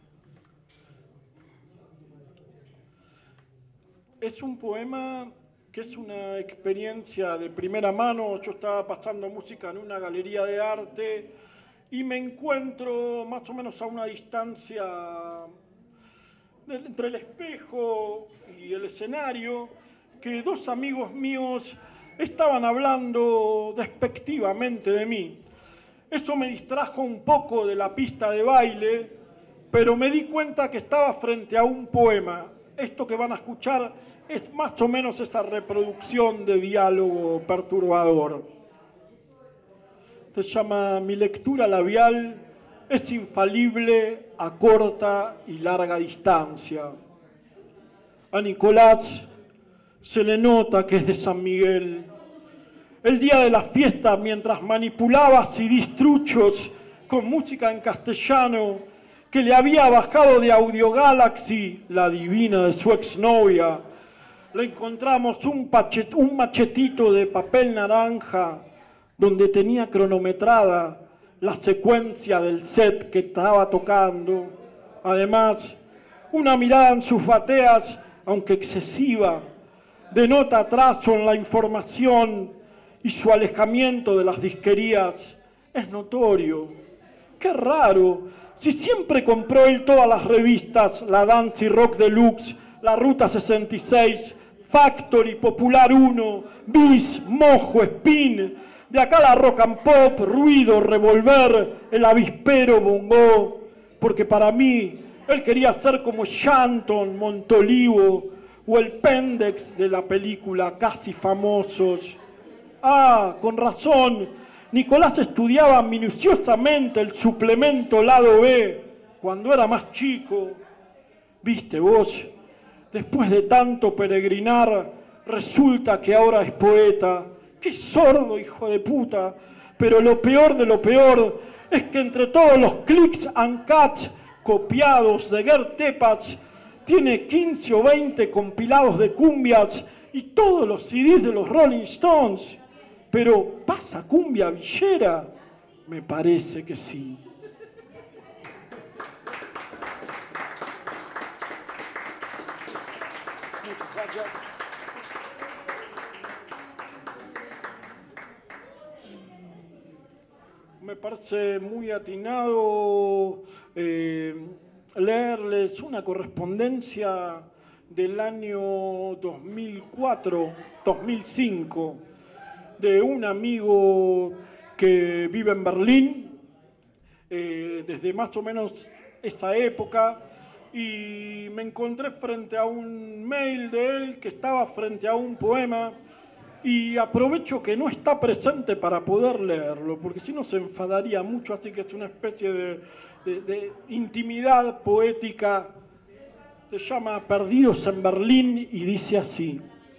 Es un poema que es una experiencia de primera mano. Yo estaba pasando música en una galería de arte y me encuentro más o menos a una distancia entre el espejo y el escenario, que dos amigos míos estaban hablando despectivamente de mí. Eso me distrajo un poco de la pista de baile, pero me di cuenta que estaba frente a un poema. Esto que van a escuchar es más o menos esa reproducción de diálogo perturbador. Se llama Mi lectura labial es infalible a corta y larga distancia. A Nicolás se le nota que es de San Miguel. El día de la fiesta, mientras manipulaba CDs truchos con música en castellano que le había bajado de Audio Galaxy, la divina de su exnovia, le encontramos un machetito de papel naranja donde tenía cronometrada la secuencia del set que estaba tocando. Además, una mirada en sus bateas, aunque excesiva, denota atraso en la información y su alejamiento de las disquerías es notorio. ¡Qué raro! Si siempre compró él todas las revistas, la Dance y Rock Deluxe, la Ruta 66, Factory, Popular 1, Bis, Mojo, Spin, de acá la Rock and Pop, Ruido, Revolver, el Avispero, Bongo, porque para mí él quería ser como Shanton, Montolivo o el Pendex de la película Casi Famosos. Ah, con razón, Nicolás estudiaba minuciosamente el suplemento Lado B cuando era más chico. Viste vos, después de tanto peregrinar, resulta que ahora es poeta. ¡Qué sordo, hijo de puta! Pero lo peor de lo peor es que entre todos los clics and cuts copiados de Gerd Tepaz, tiene 15 o 20 compilados de cumbias y todos los CDs de los Rolling Stones. Pero, ¿pasa cumbia villera? Me parece que sí. Muchas gracias. Me parece muy atinado leerles una correspondencia del año 2004-2005 de un amigo que vive en Berlín desde más o menos esa época, y me encontré frente a un mail de él que estaba frente a un poema, y aprovecho que no está presente para poder leerlo, porque si no se enfadaría mucho, así que es una especie de intimidad poética. Se llama Perdidos en Berlín y dice así: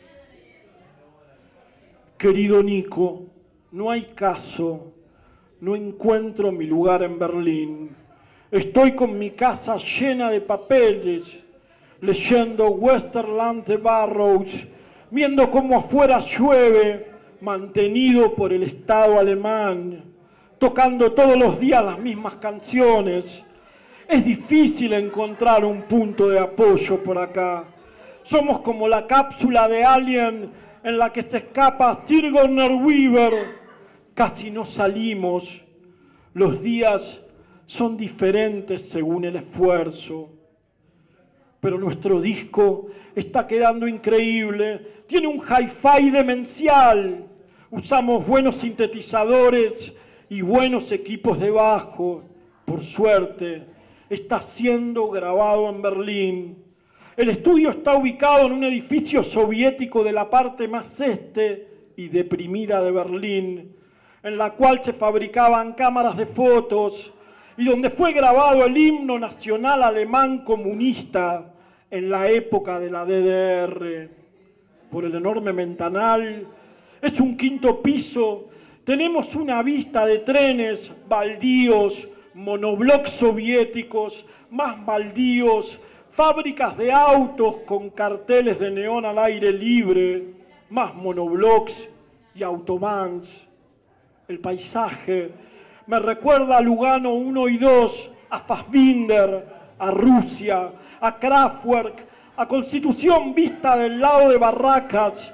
querido Nico, no hay caso, no encuentro mi lugar en Berlín. Estoy con mi casa llena de papeles, leyendo Westerland de Burroughs, viendo cómo afuera llueve, mantenido por el Estado alemán, tocando todos los días las mismas canciones. Es difícil encontrar un punto de apoyo por acá. Somos como la cápsula de Alien en la que se escapa Sigourney Weaver. Casi no salimos. Los días son diferentes según el esfuerzo. Pero nuestro disco está quedando increíble. Tiene un hi-fi demencial. Usamos buenos sintetizadores y buenos equipos de bajo. Por suerte, está siendo grabado en Berlín. El estudio está ubicado en un edificio soviético de la parte más este y deprimida de Berlín, en la cual se fabricaban cámaras de fotos y donde fue grabado el himno nacional alemán comunista en la época de la DDR. Por el enorme ventanal, es un quinto piso, tenemos una vista de trenes, baldíos, monoblocks soviéticos, más baldíos, fábricas de autos con carteles de neón al aire libre, más monoblocks y autovans. El paisaje me recuerda a Lugano 1 y 2, a Fassbinder, a Rusia, a Kraftwerk, a Constitución vista del lado de Barracas,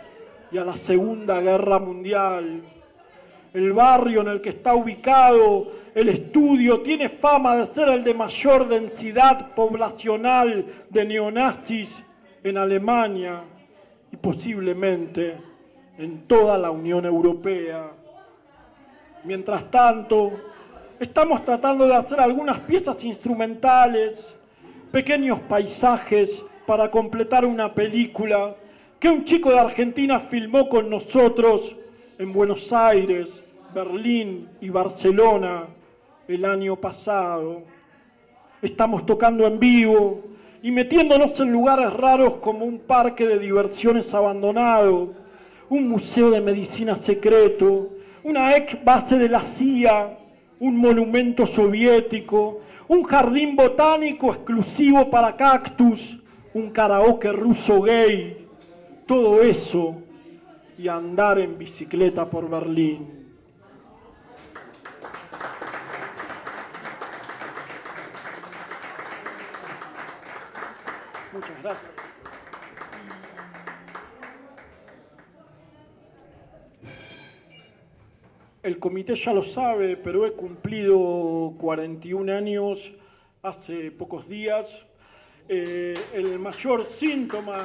y a la Segunda Guerra Mundial. El barrio en el que está ubicado el estudio tiene fama de ser el de mayor densidad poblacional de neonazis en Alemania y posiblemente en toda la Unión Europea. Mientras tanto, estamos tratando de hacer algunas piezas instrumentales, pequeños paisajes para completar una película que un chico de Argentina filmó con nosotros en Buenos Aires, Berlín y Barcelona el año pasado. Estamos tocando en vivo y metiéndonos en lugares raros como un parque de diversiones abandonado, un museo de medicina secreto, una ex base de la CIA, un monumento soviético, un jardín botánico exclusivo para cactus, un karaoke ruso gay, todo eso y andar en bicicleta por Berlín. Muchas gracias. El comité ya lo sabe, pero he cumplido 41 años hace pocos días. El mayor síntoma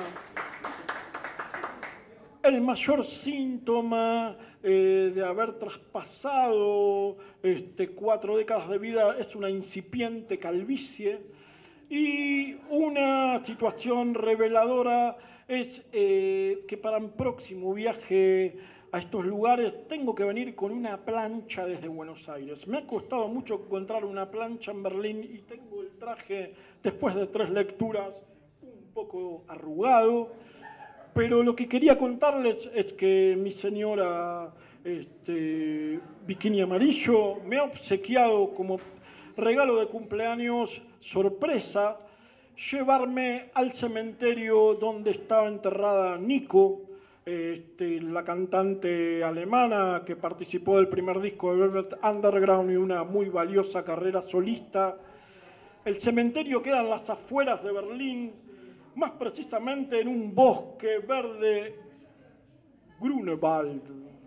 de haber traspasado 4 décadas de vida es una incipiente calvicie, y una situación reveladora es que para mi próximo viaje a estos lugares tengo que venir con una plancha desde Buenos Aires. Me ha costado mucho encontrar una plancha en Berlín y tengo el traje, después de 3 lecturas, un poco arrugado. Pero lo que quería contarles es que mi señora Bikini Amarillo me ha obsequiado como regalo de cumpleaños sorpresa llevarme al cementerio donde estaba enterrada Nico, la cantante alemana que participó del primer disco de Velvet Underground y una muy valiosa carrera solista. El cementerio queda en las afueras de Berlín, más precisamente en un bosque verde, Grunewald.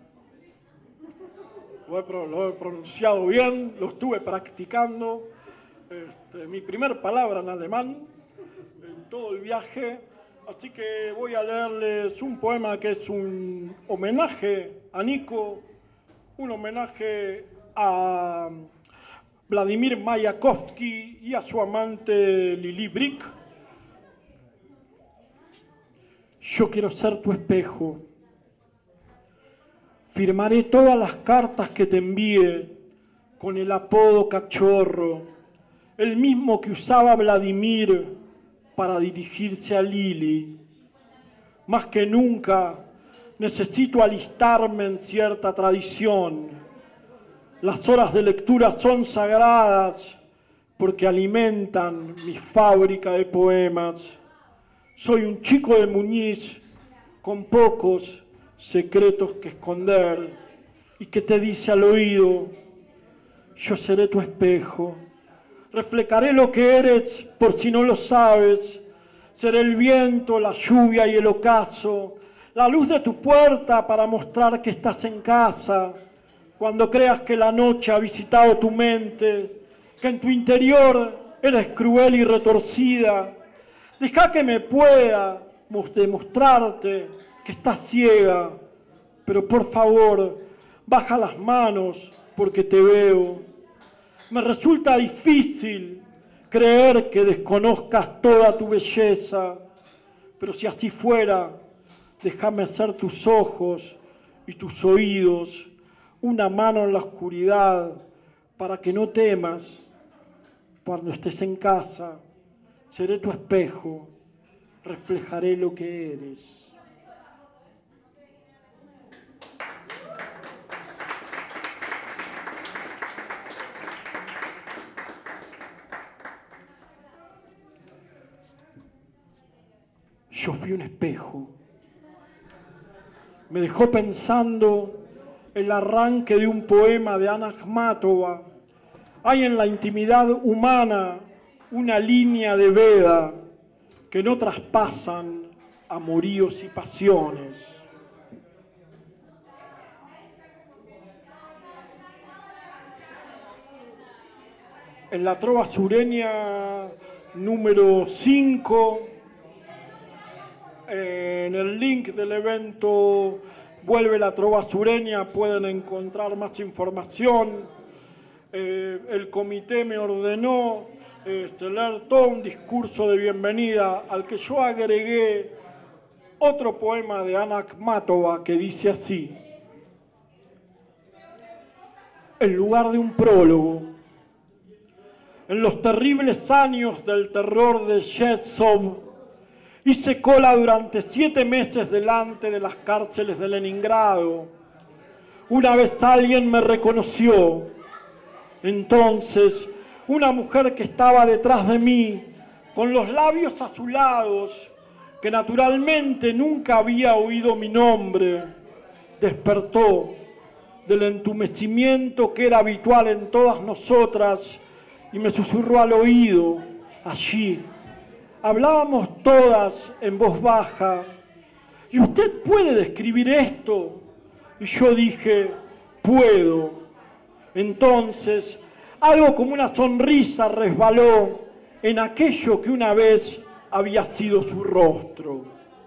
Lo he pronunciado bien, lo estuve practicando. Mi primer palabra en alemán en todo el viaje. Así que voy a leerles un poema que es un homenaje a Nico, un homenaje a Vladimir Mayakovsky y a su amante Lili Brick. Yo quiero ser tu espejo. Firmaré todas las cartas que te envíe con el apodo Cachorro, el mismo que usaba Vladimir para dirigirse a Lili. Más que nunca necesito alistarme en cierta tradición. Las horas de lectura son sagradas porque alimentan mi fábrica de poemas. Soy un chico de Muñiz con pocos secretos que esconder y que te dice al oído: yo seré tu espejo, reflejaré lo que eres por si no lo sabes, seré el viento, la lluvia y el ocaso, la luz de tu puerta para mostrar que estás en casa, cuando creas que la noche ha visitado tu mente, que en tu interior eres cruel y retorcida. Deja que me pueda demostrarte que estás ciega, pero por favor, baja las manos porque te veo. Me resulta difícil creer que desconozcas toda tu belleza, pero si así fuera, déjame ser tus ojos y tus oídos, una mano en la oscuridad, para que no temas. Cuando estés en casa, seré tu espejo, reflejaré lo que eres. Yo fui un espejo. Me dejó pensando el arranque de un poema de Ana Akhmatova. Hay en la intimidad humana una línea de veda que no traspasan amoríos y pasiones. en la Trova Sureña número 5. En el link del evento Vuelve la Trova Sureña pueden encontrar más información. El comité me ordenó leer todo un discurso de bienvenida al que yo agregué otro poema de Ana Akhmatova que dice así: en lugar de un prólogo, en los terribles años del terror de Yezhov, hice cola durante 7 meses delante de las cárceles de Leningrado. Una vez alguien me reconoció. Entonces, una mujer que estaba detrás de mí, con los labios azulados, que naturalmente nunca había oído mi nombre, despertó del entumecimiento que era habitual en todas nosotras y me susurró al oído, allí. Hablábamos todas en voz baja. ¿Y usted puede describir esto? Y yo dije, puedo. Entonces, algo como una sonrisa resbaló en aquello que una vez había sido su rostro.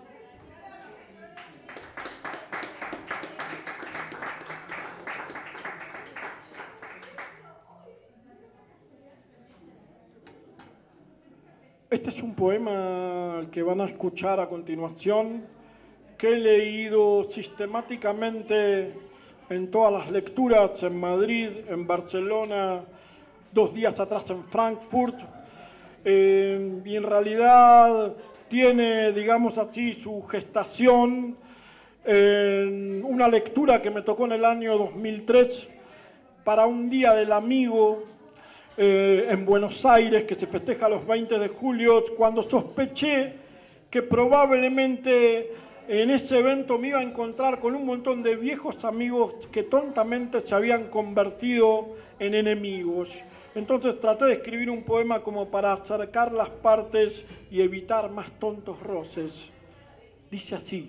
Este es un poema que van a escuchar a continuación, que he leído sistemáticamente en todas las lecturas, en Madrid, en Barcelona, 2 días atrás en Frankfurt, y en realidad tiene, digamos así, su gestación en una lectura que me tocó en el año 2003 para un Día del Amigo, en Buenos Aires, que se festeja los 20 de julio, cuando sospeché que probablemente en ese evento me iba a encontrar con un montón de viejos amigos que tontamente se habían convertido en enemigos. Entonces traté de escribir un poema como para acercar las partes y evitar más tontos roces. Dice así: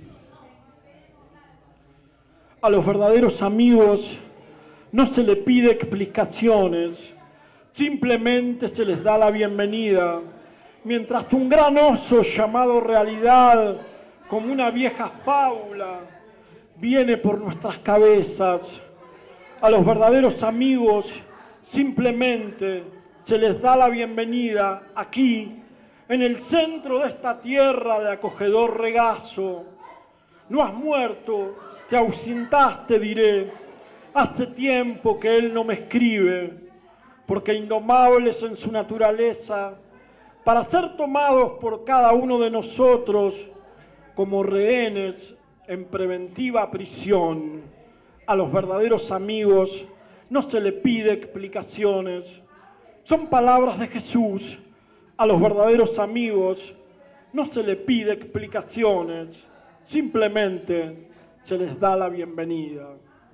a los verdaderos amigos no se le pide explicaciones, simplemente se les da la bienvenida, mientras un gran oso llamado realidad, como una vieja fábula, viene por nuestras cabezas. A los verdaderos amigos simplemente se les da la bienvenida aquí, en el centro de esta tierra de acogedor regazo. No has muerto, te ausentaste, diré. Hace tiempo que él no me escribe, porque indomables en su naturaleza, para ser tomados por cada uno de nosotros como rehenes en preventiva prisión. A los verdaderos amigos no se le pide explicaciones. Son palabras de Jesús. A los verdaderos amigos no se le pide explicaciones. Simplemente se les da la bienvenida.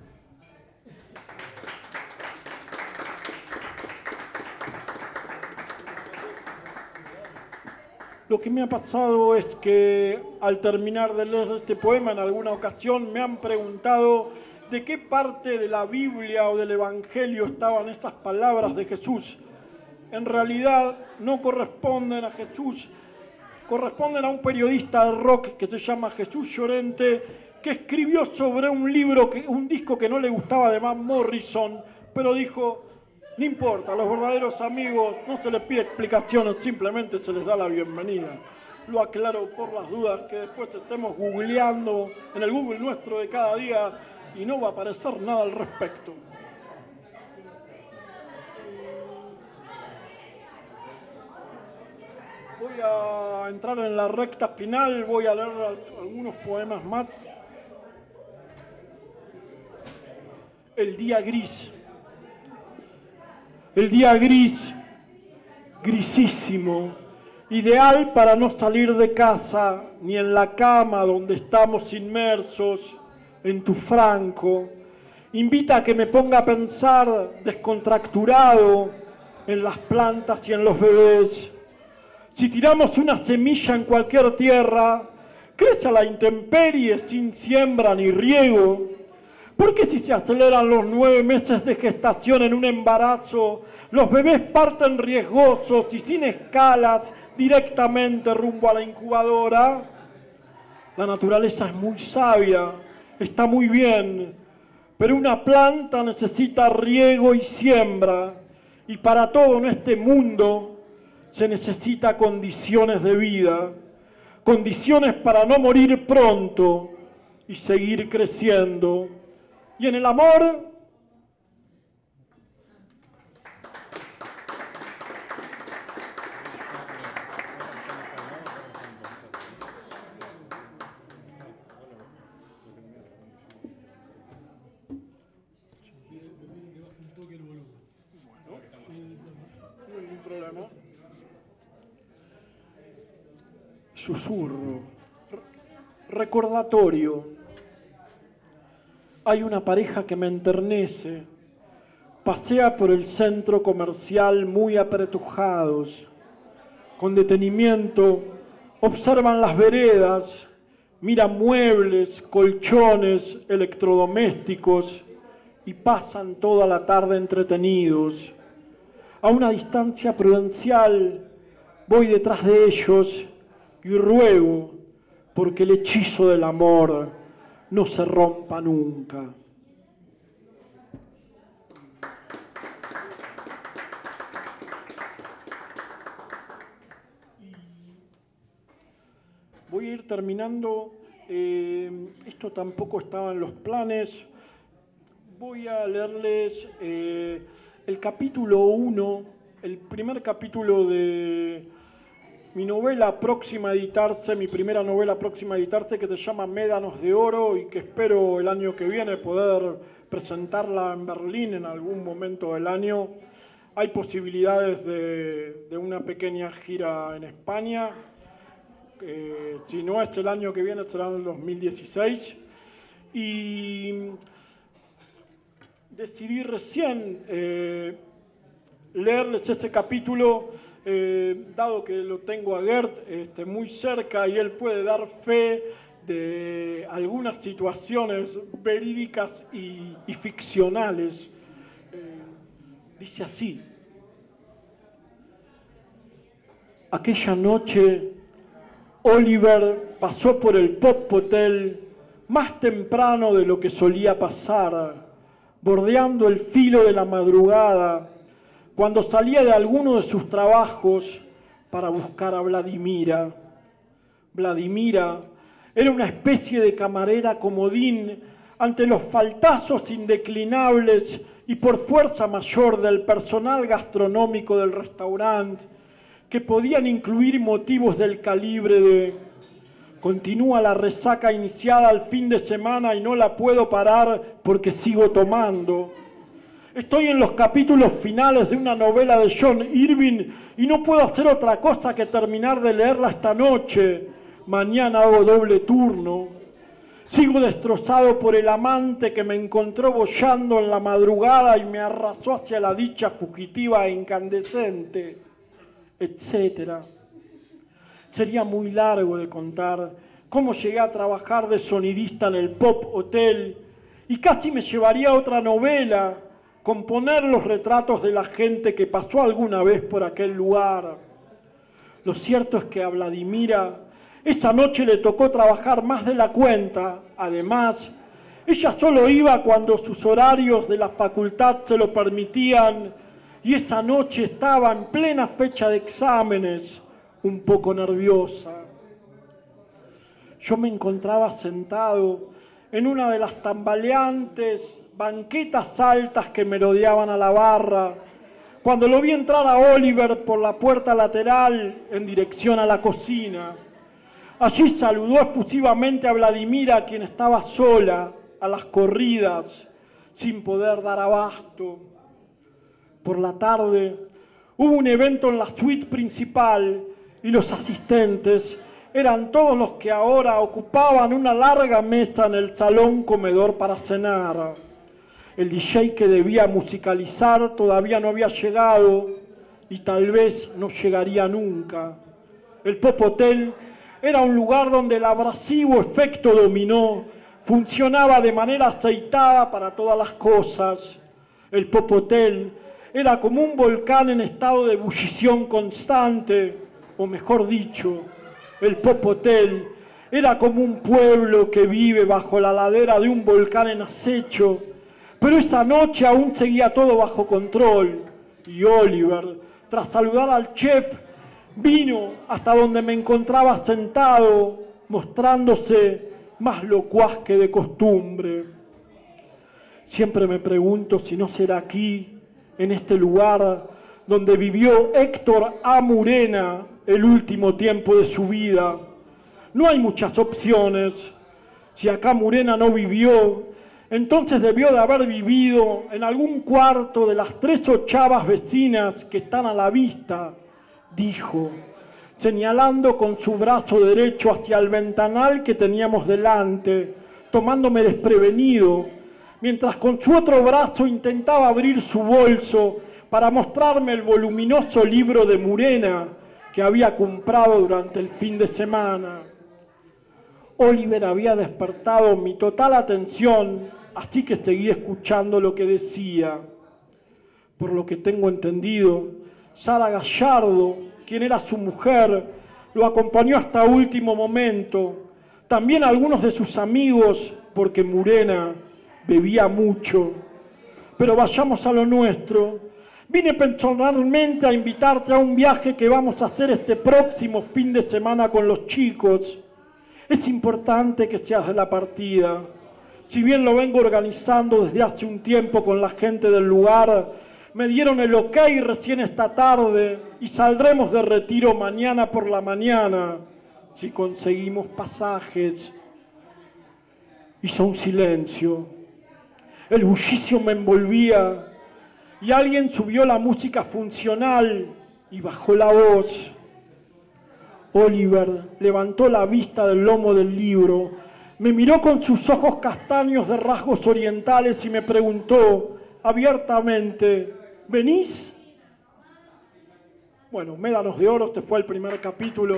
Lo que me ha pasado es que al terminar de leer este poema en alguna ocasión me han preguntado de qué parte de la Biblia o del Evangelio estaban estas palabras de Jesús. En realidad no corresponden a Jesús, corresponden a un periodista de rock que se llama Jesús Llorente, que escribió sobre un disco que no le gustaba de Van Morrison, pero dijo: no importa, a los verdaderos amigos no se les pide explicaciones, simplemente se les da la bienvenida. Lo aclaro por las dudas que después estemos googleando en el Google nuestro de cada día y no va a aparecer nada al respecto. Voy a entrar en la recta final, voy a leer algunos poemas más. El día gris. El día gris, grisísimo, ideal para no salir de casa, ni en la cama donde estamos inmersos, en tu franco. Invita a que me ponga a pensar descontracturado en las plantas y en los bebés. Si tiramos una semilla en cualquier tierra, crece a la intemperie sin siembra ni riego. ¿Por qué si se aceleran los 9 meses de gestación en un embarazo, los bebés parten riesgosos y sin escalas directamente rumbo a la incubadora? La naturaleza es muy sabia, está muy bien, pero una planta necesita riego y siembra, y para todo en este mundo se necesita condiciones de vida, condiciones para no morir pronto y seguir creciendo. Y en el amor, susurro, recordatorio. Hay una pareja que me enternece, pasea por el centro comercial muy apretujados, con detenimiento, observan las veredas, miran muebles, colchones, electrodomésticos y pasan toda la tarde entretenidos. A una distancia prudencial voy detrás de ellos y ruego porque el hechizo del amor no se rompa nunca. Voy a ir terminando. Esto tampoco estaba en los planes. Voy a leerles el capítulo 1, el primer capítulo de mi novela próxima a editarse, mi primera novela próxima a editarse, que se llama Médanos de Oro y que espero el año que viene poder presentarla en Berlín en algún momento del año. Hay posibilidades de una pequeña gira en España. Si no es el año que viene, será en el 2016. Y decidí recién leerles ese capítulo, dado que lo tengo a Gert muy cerca y él puede dar fe de algunas situaciones verídicas y ficcionales. Dice así: aquella noche Oliver pasó por el Pop Hotel más temprano de lo que solía pasar, bordeando el filo de la madrugada, cuando salía de alguno de sus trabajos para buscar a Vladimira. Vladimira era una especie de camarera comodín ante los faltazos indeclinables y por fuerza mayor del personal gastronómico del restaurante, que podían incluir motivos del calibre de: continúa la resaca iniciada al fin de semana y no la puedo parar porque sigo tomando. Estoy en los capítulos finales de una novela de John Irving y no puedo hacer otra cosa que terminar de leerla esta noche. Mañana hago doble turno. Sigo destrozado por el amante que me encontró boyando en la madrugada y me arrasó hacia la dicha fugitiva e incandescente, etc. Sería muy largo de contar cómo llegué a trabajar de sonidista en el Pop Hotel y casi me llevaría a otra novela, componer los retratos de la gente que pasó alguna vez por aquel lugar. Lo cierto es que a Vladimira esa noche le tocó trabajar más de la cuenta. Además, ella solo iba cuando sus horarios de la facultad se lo permitían y esa noche estaba en plena fecha de exámenes, un poco nerviosa. Yo me encontraba sentado en una de las tambaleantes banquetas altas que merodeaban a la barra, cuando lo vi entrar a Oliver por la puerta lateral en dirección a la cocina. Allí saludó efusivamente a Vladimira, quien estaba sola, a las corridas, sin poder dar abasto. Por la tarde hubo un evento en la suite principal y los asistentes eran todos los que ahora ocupaban una larga mesa en el salón comedor para cenar. El DJ que debía musicalizar todavía no había llegado y tal vez no llegaría nunca. El Pop Hotel era un lugar donde el abrasivo efecto dominó funcionaba de manera aceitada para todas las cosas. El Popotel era como un volcán en estado de ebullición constante, o mejor dicho, el Popotel era como un pueblo que vive bajo la ladera de un volcán en acecho, pero esa noche aún seguía todo bajo control, y Oliver, tras saludar al chef, vino hasta donde me encontraba sentado, mostrándose más locuaz que de costumbre. Siempre me pregunto si no será aquí, en este lugar, donde vivió Héctor A. Murena el último tiempo de su vida. No hay muchas opciones. Si acá Murena no vivió, entonces debió de haber vivido en algún cuarto de las 3 ochavas vecinas que están a la vista, dijo, señalando con su brazo derecho hacia el ventanal que teníamos delante, tomándome desprevenido, mientras con su otro brazo intentaba abrir su bolso para mostrarme el voluminoso libro de Murena que había comprado durante el fin de semana. Oliver había despertado mi total atención, así que seguí escuchando lo que decía. Por lo que tengo entendido, Sara Gallardo, quien era su mujer, lo acompañó hasta último momento. También algunos de sus amigos, porque Murena bebía mucho. Pero vayamos a lo nuestro. Vine personalmente a invitarte a un viaje que vamos a hacer este próximo fin de semana con los chicos. Es importante que seas de la partida. Si bien lo vengo organizando desde hace un tiempo con la gente del lugar, me dieron el ok recién esta tarde y saldremos de retiro mañana por la mañana, si conseguimos pasajes. Hizo un silencio. El bullicio me envolvía y alguien subió la música funcional y bajó la voz. Oliver levantó la vista del lomo del libro, me miró con sus ojos castaños de rasgos orientales y me preguntó abiertamente, ¿venís? Bueno, Médanos de Oro, este fue el primer capítulo.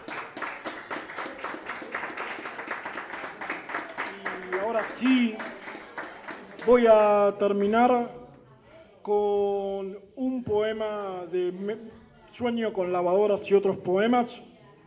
Y ahora sí, voy a terminar con un poema de Sueño con lavadoras y otros poemas.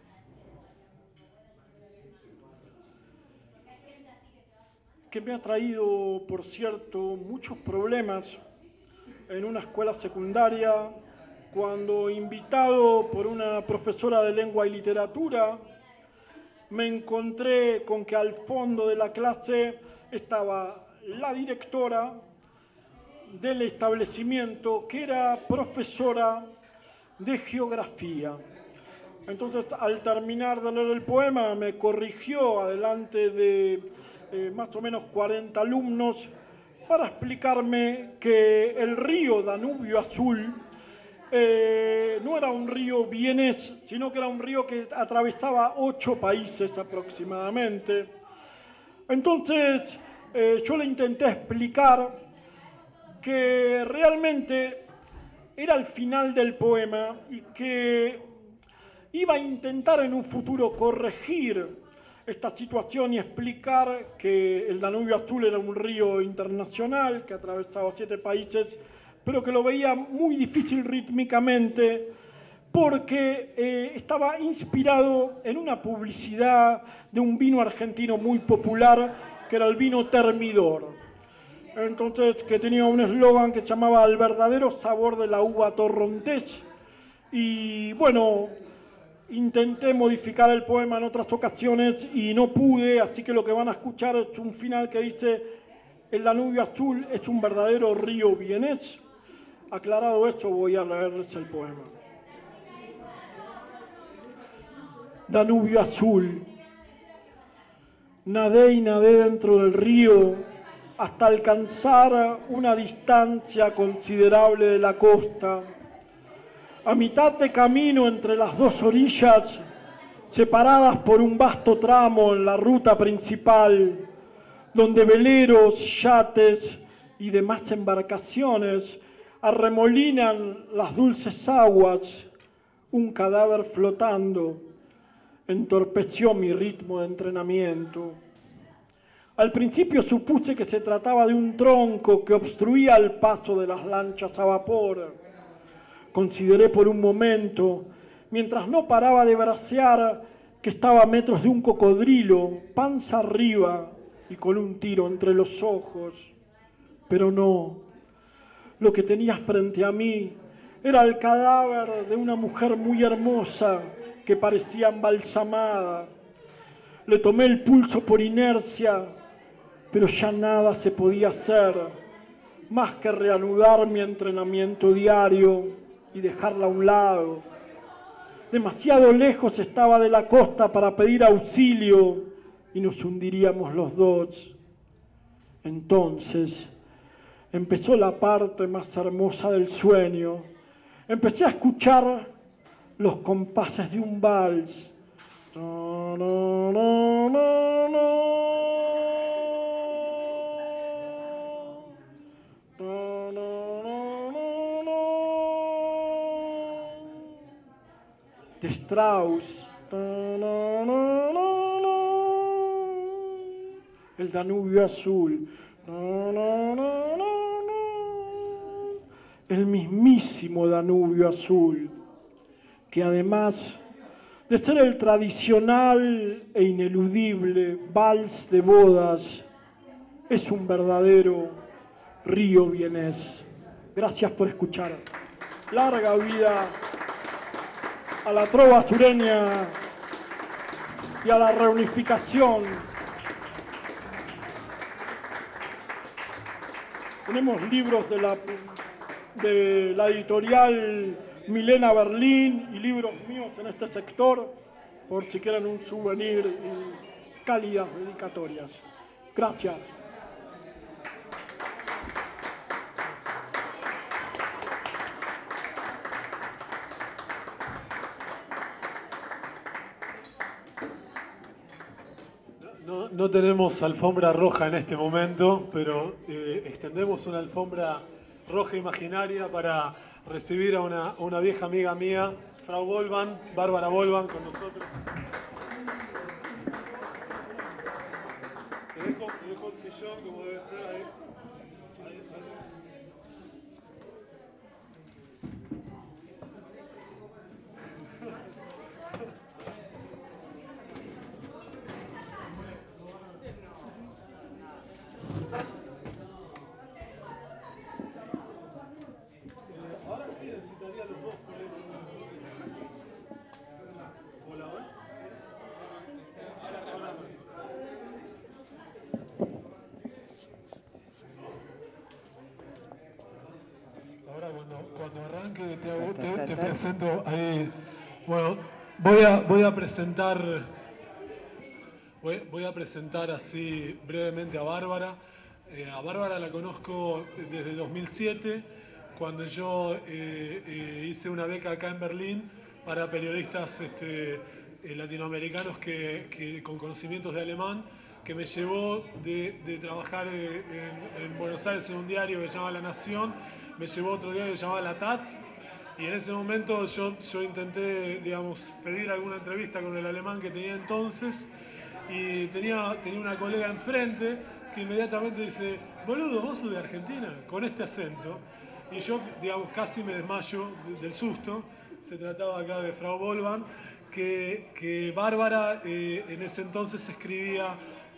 Que me ha traído, por cierto, muchos problemas en una escuela secundaria, cuando invitado por una profesora de lengua y literatura, me encontré con que al fondo de la clase estaba la directora del establecimiento, que era profesora de geografía. Entonces, al terminar de leer el poema, me corrigió adelante de más o menos 40 alumnos para explicarme que el río Danubio Azul no era un río vienés, sino que era un río que atravesaba 8 países aproximadamente. Entonces, yo le intenté explicar que realmente era el final del poema y que iba a intentar en un futuro corregir esta situación y explicar que el Danubio Azul era un río internacional que atravesaba 7 países, pero que lo veía muy difícil rítmicamente porque estaba inspirado en una publicidad de un vino argentino muy popular que era el vino Termidor. Entonces, que tenía un eslogan que se llamaba El verdadero sabor de la uva torrontés. Y bueno, intenté modificar el poema en otras ocasiones y no pude, así que lo que van a escuchar es un final que dice: el Danubio Azul es un verdadero río vienés. Aclarado esto, voy a leerles el poema. Danubio Azul. Nadé y nadé dentro del río hasta alcanzar una distancia considerable de la costa. A mitad de camino entre las 2 orillas, separadas por un vasto tramo en la ruta principal, donde veleros, yates y demás embarcaciones arremolinan las dulces aguas, un cadáver flotando entorpeció mi ritmo de entrenamiento. Al principio supuse que se trataba de un tronco que obstruía el paso de las lanchas a vapor. Consideré por un momento, mientras no paraba de bracear, que estaba a metros de un cocodrilo, panza arriba y con un tiro entre los ojos. Pero no, lo que tenía frente a mí era el cadáver de una mujer muy hermosa que parecía embalsamada. Le tomé el pulso por inercia, pero ya nada se podía hacer, más que reanudar mi entrenamiento diario y dejarla a un lado. Demasiado lejos estaba de la costa para pedir auxilio y nos hundiríamos los dos. Entonces empezó la parte más hermosa del sueño. Empecé a escuchar los compases de un vals. No, no, no, no, no. No, no, no, no, no. De Strauss. No, no, no, no, no. El Danubio azul. No, no, no, no, no. El mismísimo Danubio azul, que además de ser el tradicional e ineludible vals de bodas, es un verdadero río vienés. Gracias por escuchar. Larga vida a la trova sureña y a la reunificación. Tenemos libros de la editorial Milena Berlín y libros míos en este sector, por si quieren un souvenir y cálidas dedicatorias. Gracias. No tenemos alfombra roja en este momento, pero extendemos una alfombra roja imaginaria para recibir a una vieja amiga mía, Frau Bolban, Bárbara Bolban, con nosotros. Te dejo el sillón como debe ser ahí. Ahora sí necesitaría los dos voladores. Ahora cuando arranque te presento ahí. Bueno, voy a presentar así brevemente a Bárbara. A Bárbara la conozco desde 2007, cuando yo hice una beca acá en Berlín para periodistas latinoamericanos con conocimientos de alemán, que me llevó de trabajar en Buenos Aires en un diario que se llama La Nación, me llevó a otro diario que se llamaba La Taz, y en ese momento yo intenté, digamos, pedir alguna entrevista con el alemán que tenía entonces, y tenía una colega enfrente que inmediatamente dice: boludo, vos sos de Argentina, con este acento. Y yo, digamos, casi me desmayo del susto. Se trataba acá de Frau Bolban, que Bárbara en ese entonces escribía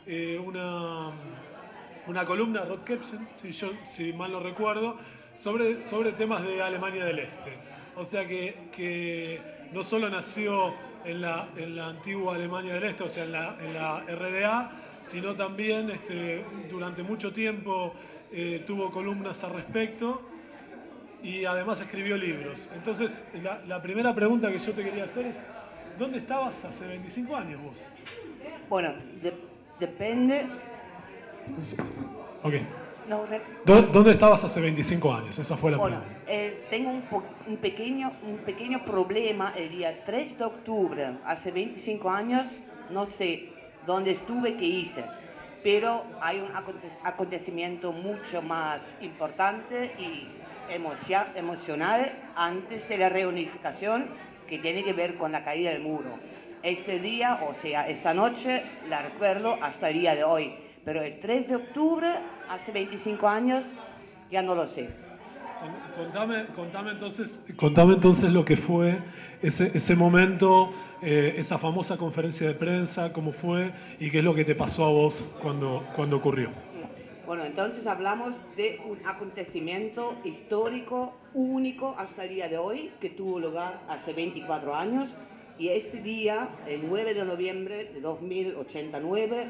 una columna, Rotkäppchen, si mal no recuerdo, sobre temas de Alemania del Este. O sea que no solo nació en la antigua Alemania del Este, o sea, en la RDA, sino también durante mucho tiempo tuvo columnas al respecto y además escribió libros. Entonces, la primera pregunta que yo te quería hacer es: ¿dónde estabas hace 25 años vos? Bueno, depende. Ok. No, ¿Dónde estabas hace 25 años? Esa fue la pregunta. Tengo un pequeño problema el día 3 de octubre. Hace 25 años, no sé dónde estuve, qué hice. Pero hay un acontecimiento mucho más importante y emocional antes de la reunificación, que tiene que ver con la caída del muro. Este día, o sea, esta noche, la recuerdo hasta el día de hoy. pero el 3 de octubre, hace 25 años, ya no lo sé. Contame entonces lo que fue ese momento, esa famosa conferencia de prensa, cómo fue y qué es lo que te pasó a vos cuando ocurrió. Bueno, entonces hablamos de un acontecimiento histórico único hasta el día de hoy, que tuvo lugar hace 24 años, y este día, el 9 de noviembre de 2089,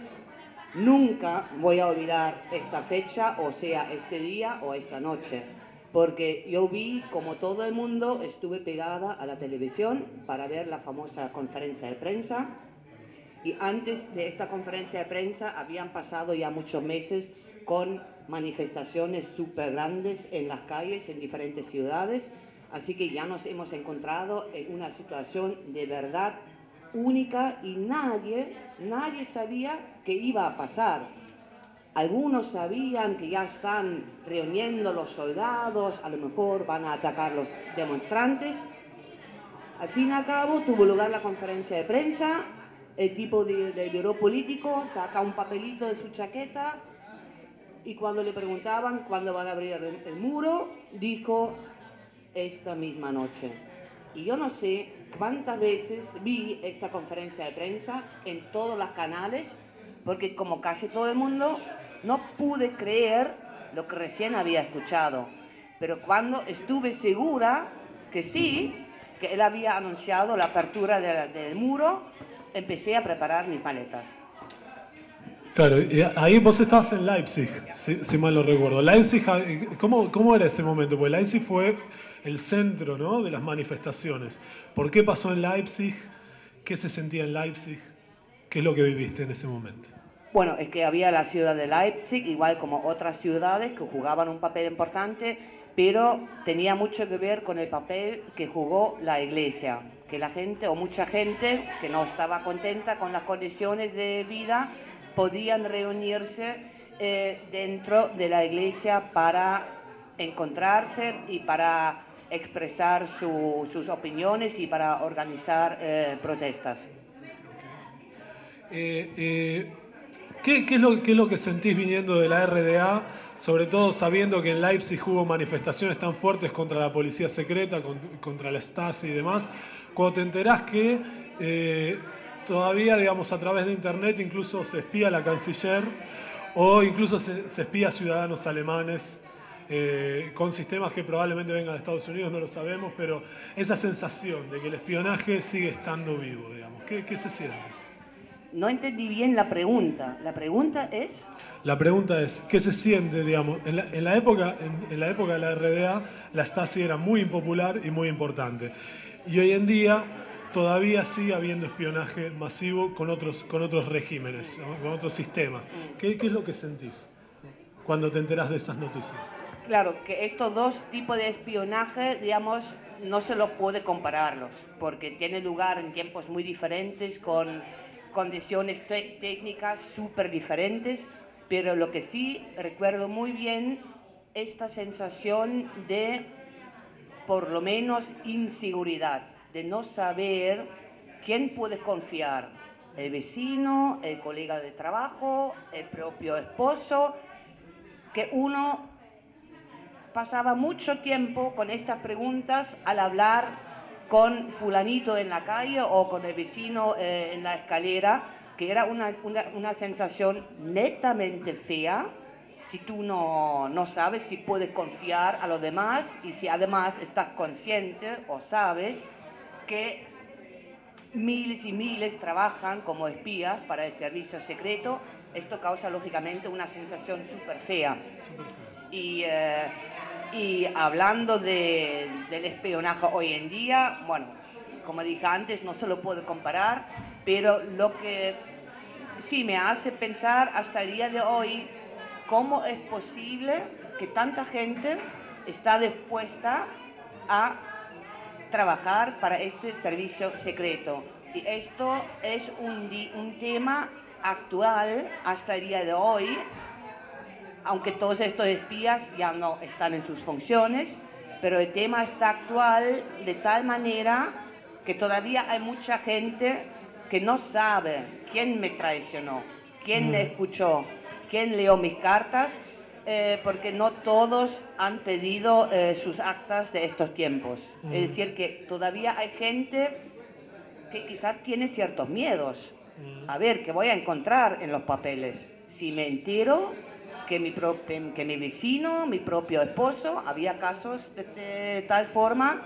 nunca voy a olvidar esta fecha, o sea, este día o esta noche, porque yo vi, como todo el mundo, estuve pegada a la televisión para ver la famosa conferencia de prensa, y antes de esta conferencia de prensa habían pasado ya muchos meses con manifestaciones súper grandes en las calles, en diferentes ciudades, así que ya nos hemos encontrado en una situación de verdad única y nadie sabía qué iba a pasar. Algunos sabían que ya están reuniendo los soldados, a lo mejor van a atacar los demonstrantes. Al fin y al cabo tuvo lugar la conferencia de prensa, el tipo del bureau político saca un papelito de su chaqueta y cuando le preguntaban cuándo van a abrir el muro, dijo esta misma noche. Y yo no sé cuántas veces vi esta conferencia de prensa en todos los canales, porque como casi todo el mundo, no pude creer lo que recién había escuchado. Pero cuando estuve segura que sí, que él había anunciado la apertura del muro, empecé a preparar mis maletas. Claro, y ahí vos estabas en Leipzig, si mal no recuerdo. Leipzig, ¿cómo era ese momento? Porque Leipzig fue el centro, ¿no?, de las manifestaciones. ¿Por qué pasó en Leipzig? ¿Qué se sentía en Leipzig? ¿Qué es lo que viviste en ese momento? Bueno, es que había la ciudad de Leipzig, igual como otras ciudades que jugaban un papel importante, pero tenía mucho que ver con el papel que jugó la iglesia, que la gente, o mucha gente, que no estaba contenta con las condiciones de vida, podían reunirse dentro de la iglesia para encontrarse y para expresar sus opiniones y para organizar protestas. ¿Qué es lo que sentís viniendo de la RDA, sobre todo sabiendo que en Leipzig hubo manifestaciones tan fuertes contra la policía secreta, contra la Stasi y demás, cuando te enterás que todavía, digamos, a través de internet incluso se espía a la canciller o incluso se espía a ciudadanos alemanes con sistemas que probablemente vengan de Estados Unidos, no lo sabemos, pero esa sensación de que el espionaje sigue estando vivo, digamos, ¿qué se siente? No entendí bien la pregunta. ¿La pregunta es? La pregunta es, ¿qué se siente, digamos? En la época de la RDA, la Stasi era muy impopular y muy importante. Y hoy en día todavía sigue habiendo espionaje masivo con otros regímenes, ¿no?, con otros sistemas. ¿Qué es lo que sentís cuando te enterás de esas noticias? Claro, que estos dos tipos de espionaje, digamos, no se los puede compararlos, porque tiene lugar en tiempos muy diferentes, con condiciones técnicas súper diferentes, pero lo que sí recuerdo muy bien, esta sensación de, por lo menos, inseguridad, de no saber quién puede confiar, el vecino, el colega de trabajo, el propio esposo, que uno pasaba mucho tiempo con estas preguntas al hablar con fulanito en la calle o con el vecino en la escalera, que era una sensación netamente fea si tú no sabes si puedes confiar a los demás y si además estás consciente o sabes que miles y miles trabajan como espías para el servicio secreto. Esto causa lógicamente una sensación súper fea. Y hablando del espionaje hoy en día, bueno, como dije antes, no se lo puedo comparar, pero lo que sí me hace pensar hasta el día de hoy, cómo es posible que tanta gente está dispuesta a trabajar para este servicio secreto. Y esto es un tema actual hasta el día de hoy, aunque todos estos espías ya no están en sus funciones, pero el tema está actual de tal manera que todavía hay mucha gente que no sabe quién me traicionó, quién me escuchó, quién leyó mis cartas, porque no todos han pedido sus actas de estos tiempos. Es decir, que todavía hay gente que quizás tiene ciertos miedos. A ver, ¿qué voy a encontrar en los papeles? Si me entero que mi vecino, mi propio esposo, había casos de tal forma.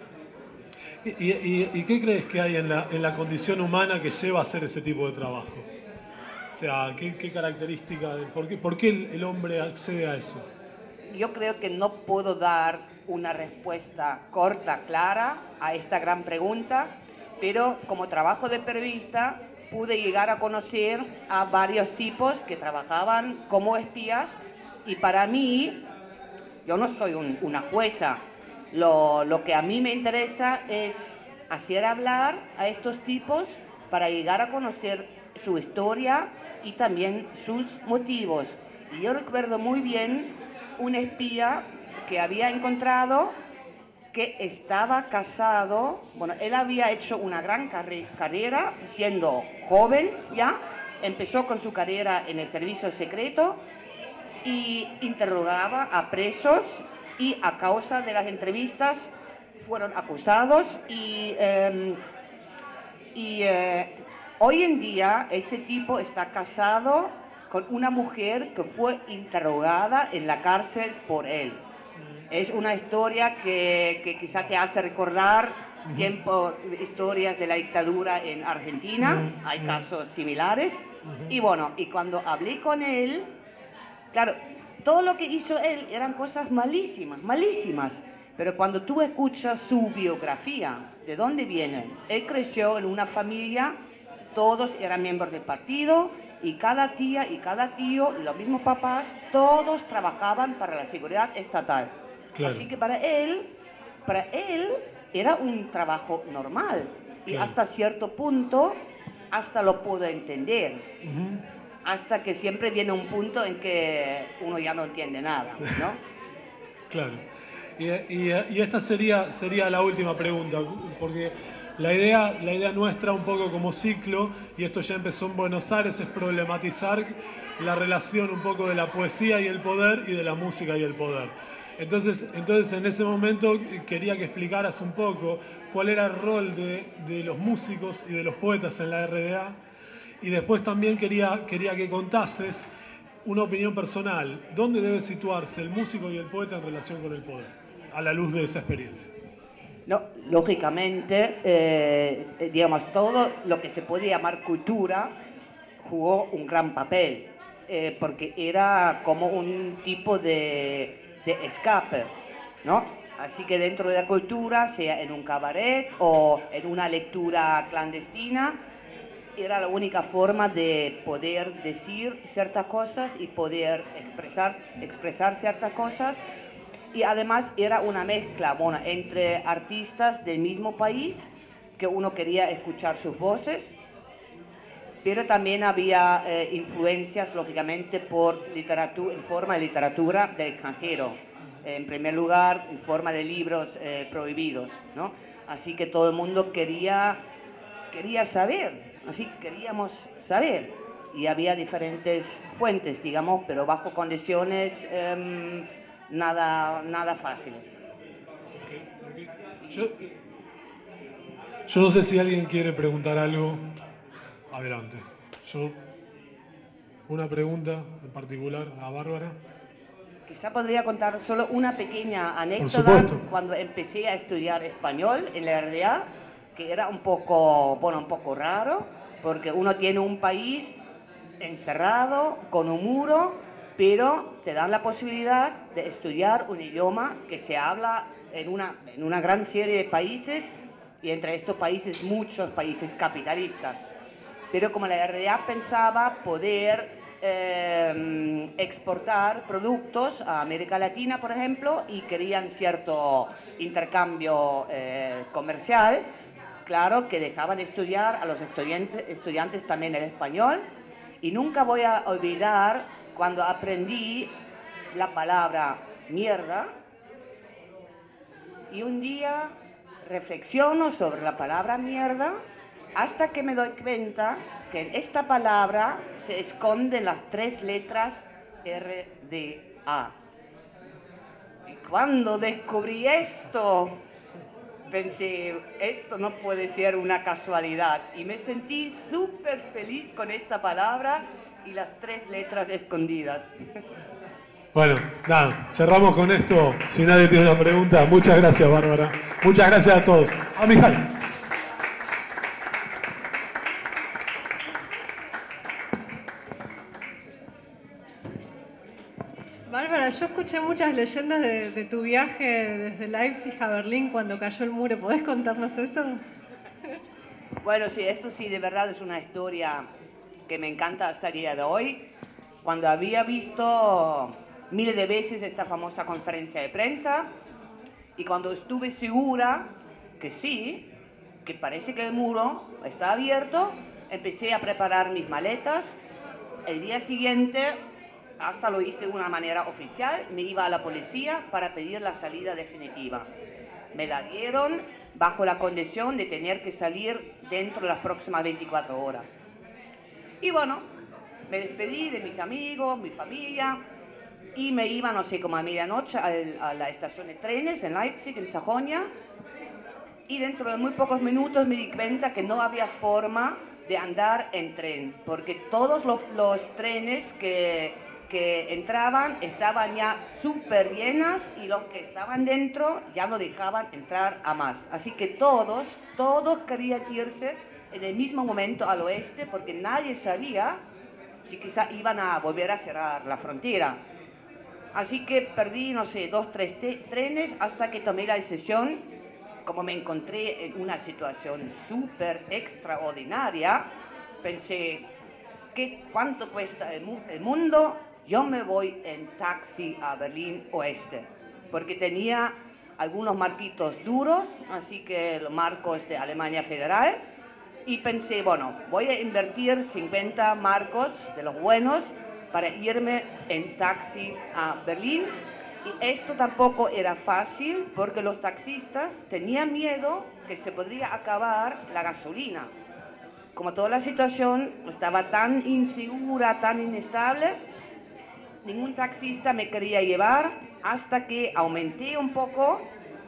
¿Y qué crees que hay en la condición humana que lleva a hacer ese tipo de trabajo? O sea, ¿qué característica, por qué el hombre accede a eso? Yo creo que no puedo dar una respuesta corta, clara a esta gran pregunta, pero como trabajo de periodista pude llegar a conocer a varios tipos que trabajaban como espías y para mí, yo no soy una jueza, lo que a mí me interesa es hacer hablar a estos tipos para llegar a conocer su historia y también sus motivos. Y yo recuerdo muy bien un espía que había encontrado que estaba casado, bueno, él había hecho una gran carrera siendo joven ya, empezó con su carrera en el servicio secreto y interrogaba a presos y a causa de las entrevistas fueron acusados y hoy en día este tipo está casado con una mujer que fue interrogada en la cárcel por él. Es una historia que quizá te hace recordar historias de la dictadura en Argentina, hay casos similares. Y bueno, y cuando hablé con él, claro, todo lo que hizo él eran cosas malísimas, malísimas. Pero cuando tú escuchas su biografía, ¿de dónde viene? Él creció en una familia, todos eran miembros del partido, y cada tía y cada tío, los mismos papás, todos trabajaban para la seguridad estatal. Claro. Así que para él era un trabajo normal. Y claro, hasta cierto punto, hasta lo puedo entender. Hasta que siempre viene un punto en que uno ya no entiende nada, ¿no? Claro. Y esta sería la última pregunta, porque la idea nuestra un poco como ciclo, y esto ya empezó en Buenos Aires, es problematizar la relación un poco de la poesía y el poder y de la música y el poder. Entonces en ese momento quería que explicaras un poco cuál era el rol de los músicos y de los poetas en la RDA, y después también quería que contases una opinión personal. ¿Dónde debe situarse el músico y el poeta en relación con el poder, a la luz de esa experiencia? No, lógicamente, digamos, todo lo que se puede llamar cultura jugó un gran papel, porque era como un tipo de escape, ¿no? Así que dentro de la cultura, sea en un cabaret o en una lectura clandestina, era la única forma de poder decir ciertas cosas y poder expresar ciertas cosas. Y además era una mezcla, bueno, entre artistas del mismo país, que uno quería escuchar sus voces, pero también había influencias, lógicamente, en forma de literatura del extranjero. En primer lugar, en forma de libros prohibidos, ¿no? Así que todo el mundo quería saber, así queríamos saber. Y había diferentes fuentes, digamos, pero bajo condiciones nada fáciles. Yo no sé si alguien quiere preguntar algo. Adelante. Una pregunta en particular a Bárbara. Quizá podría contar solo una pequeña anécdota cuando empecé a estudiar español en la RDA, que era un poco raro, porque uno tiene un país encerrado, con un muro, pero te dan la posibilidad de estudiar un idioma que se habla en una gran serie de países, y entre estos países muchos países capitalistas. Pero como la RDA pensaba poder exportar productos a América Latina, por ejemplo, y querían cierto intercambio comercial, claro que dejaban de estudiar a los estudiantes también el español, y nunca voy a olvidar cuando aprendí la palabra mierda, y un día reflexiono sobre la palabra mierda hasta que me doy cuenta que en esta palabra se esconden las 3 letras RDA. Y cuando descubrí esto, pensé, esto no puede ser una casualidad. Y me sentí súper feliz con esta palabra y las 3 letras escondidas. Bueno, nada, cerramos con esto. Si nadie tiene una pregunta, muchas gracias, Bárbara. Muchas gracias a todos. A Mijail. Bárbara, yo escuché muchas leyendas de tu viaje desde Leipzig a Berlín cuando cayó el muro. ¿Podés contarnos eso? Bueno, sí, esto sí, de verdad es una historia que me encanta hasta el día de hoy. Cuando había visto miles de veces esta famosa conferencia de prensa y cuando estuve segura que sí, que parece que el muro está abierto, empecé a preparar mis maletas. El día siguiente, hasta lo hice de una manera oficial, me iba a la policía para pedir la salida definitiva. Me la dieron bajo la condición de tener que salir dentro de las próximas 24 horas. Y bueno, me despedí de mis amigos, mi familia, y me iba, no sé, como a medianoche a la estación de trenes en Leipzig, en Sajonia, y dentro de muy pocos minutos me di cuenta que no había forma de andar en tren, porque todos los trenes que entraban estaban ya súper llenas y los que estaban dentro ya no dejaban entrar a más. Así que todos querían irse en el mismo momento al oeste porque nadie sabía si quizá iban a volver a cerrar la frontera. Así que perdí, no sé, 2, 3 trenes hasta que tomé la decisión. Como me encontré en una situación súper extraordinaria, pensé, ¿cuánto cuesta el mundo? Yo me voy en taxi a Berlín Oeste, porque tenía algunos marquitos duros, así que los marcos de Alemania Federal, y pensé, bueno, voy a invertir 50 marcos de los buenos para irme en taxi a Berlín. Y esto tampoco era fácil porque los taxistas tenían miedo que se podría acabar la gasolina. Como toda la situación estaba tan insegura, tan inestable, ningún taxista me quería llevar hasta que aumenté un poco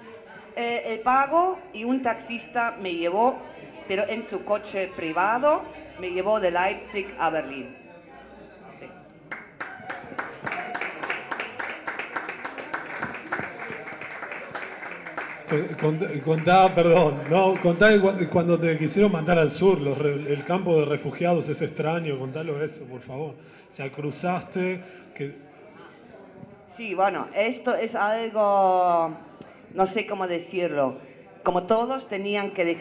el pago y un taxista me llevó, pero en su coche privado, me llevó de Leipzig a Berlín. Sí. Contá cuando te quisieron mandar al sur, el campo de refugiados es extraño, contalo eso, por favor. O sea, cruzaste... Sí, bueno, esto es algo, no sé cómo decirlo, como todos tenían que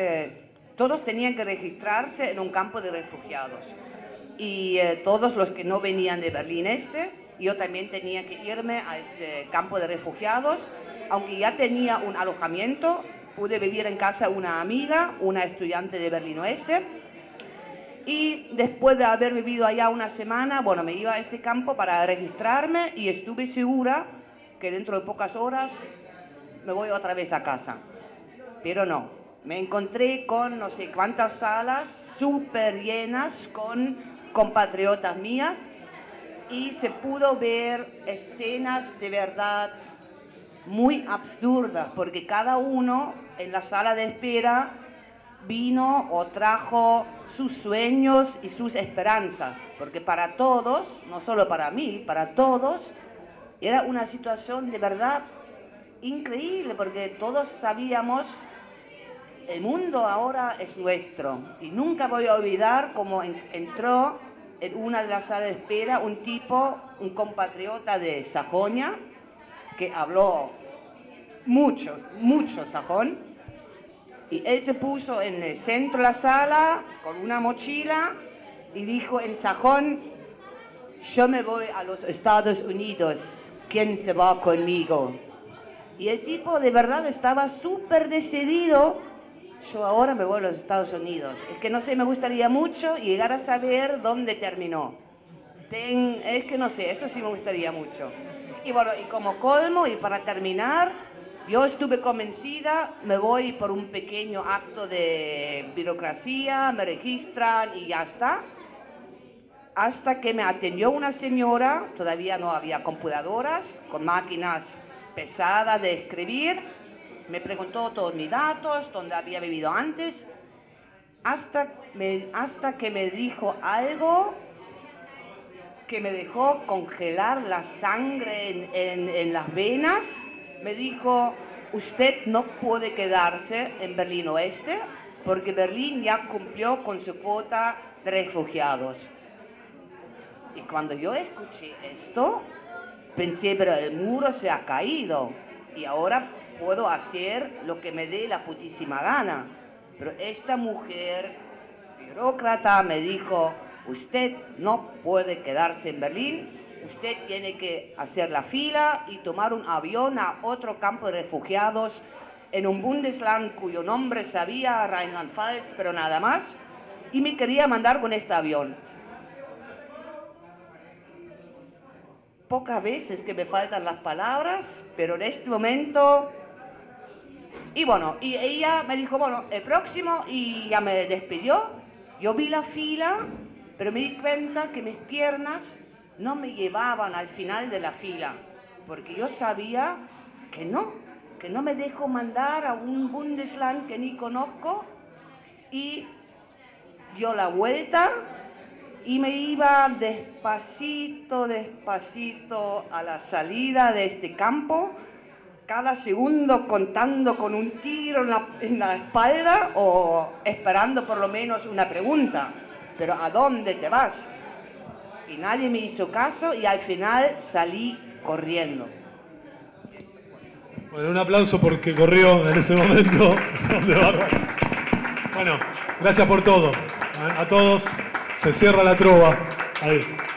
registrarse en un campo de refugiados. Y todos los que no venían de Berlín Este, yo también tenía que irme a este campo de refugiados. Aunque ya tenía un alojamiento, pude vivir en casa de una amiga, una estudiante de Berlín Oeste. Y después de haber vivido allá una semana, bueno, me iba a este campo para registrarme y estuve segura que dentro de pocas horas me voy otra vez a casa. Pero no, me encontré con no sé cuántas salas súper llenas con compatriotas mías y se pudo ver escenas de verdad muy absurdas, porque cada uno en la sala de espera vino o trajo sus sueños y sus esperanzas, porque para todos, no solo para mí, para todos, era una situación de verdad increíble, porque todos sabíamos, el mundo ahora es nuestro, y nunca voy a olvidar cómo entró en una de las salas de espera un tipo, un compatriota de Sajonia, que habló mucho sajón, y él se puso en el centro de la sala con una mochila y dijo en sajón: yo me voy a los Estados Unidos, ¿quién se va conmigo? Y el tipo de verdad estaba súper decidido: yo ahora me voy a los Estados Unidos. Es que no sé, me gustaría mucho llegar a saber dónde terminó. Es que no sé, eso sí me gustaría mucho. Y bueno, y como colmo, y para terminar, Yo estuve convencida, me voy por un pequeño acto de burocracia, me registran y ya está. Hasta que me atendió una señora, todavía no había computadoras, con máquinas pesadas de escribir. Me preguntó todos mis datos, dónde había vivido antes, hasta que me dijo algo que me dejó congelar la sangre en las venas. Me dijo, usted no puede quedarse en Berlín Oeste porque Berlín ya cumplió con su cuota de refugiados. Y cuando yo escuché esto, pensé, pero el muro se ha caído y ahora puedo hacer lo que me dé la putísima gana. Pero esta mujer burócrata me dijo, usted no puede quedarse en Berlín. Usted tiene que hacer la fila y tomar un avión a otro campo de refugiados en un Bundesland cuyo nombre sabía, Rheinland-Pfalz, pero nada más, y me quería mandar con este avión. Pocas veces que me faltan las palabras, pero en este momento... Y bueno, y ella me dijo, bueno, el próximo, y ya me despidió. Yo vi la fila, pero me di cuenta que mis piernas no me llevaban al final de la fila, porque yo sabía que no me dejo mandar a un Bundesland que ni conozco, y dio la vuelta y me iba despacito, despacito a la salida de este campo, cada segundo contando con un tiro en la espalda o esperando por lo menos una pregunta, pero ¿a dónde te vas? Y nadie me hizo caso y al final salí corriendo. Bueno, un aplauso porque corrió en ese momento. De bárbaro. Bueno, gracias por todo. A todos. Se cierra la trova. Ahí.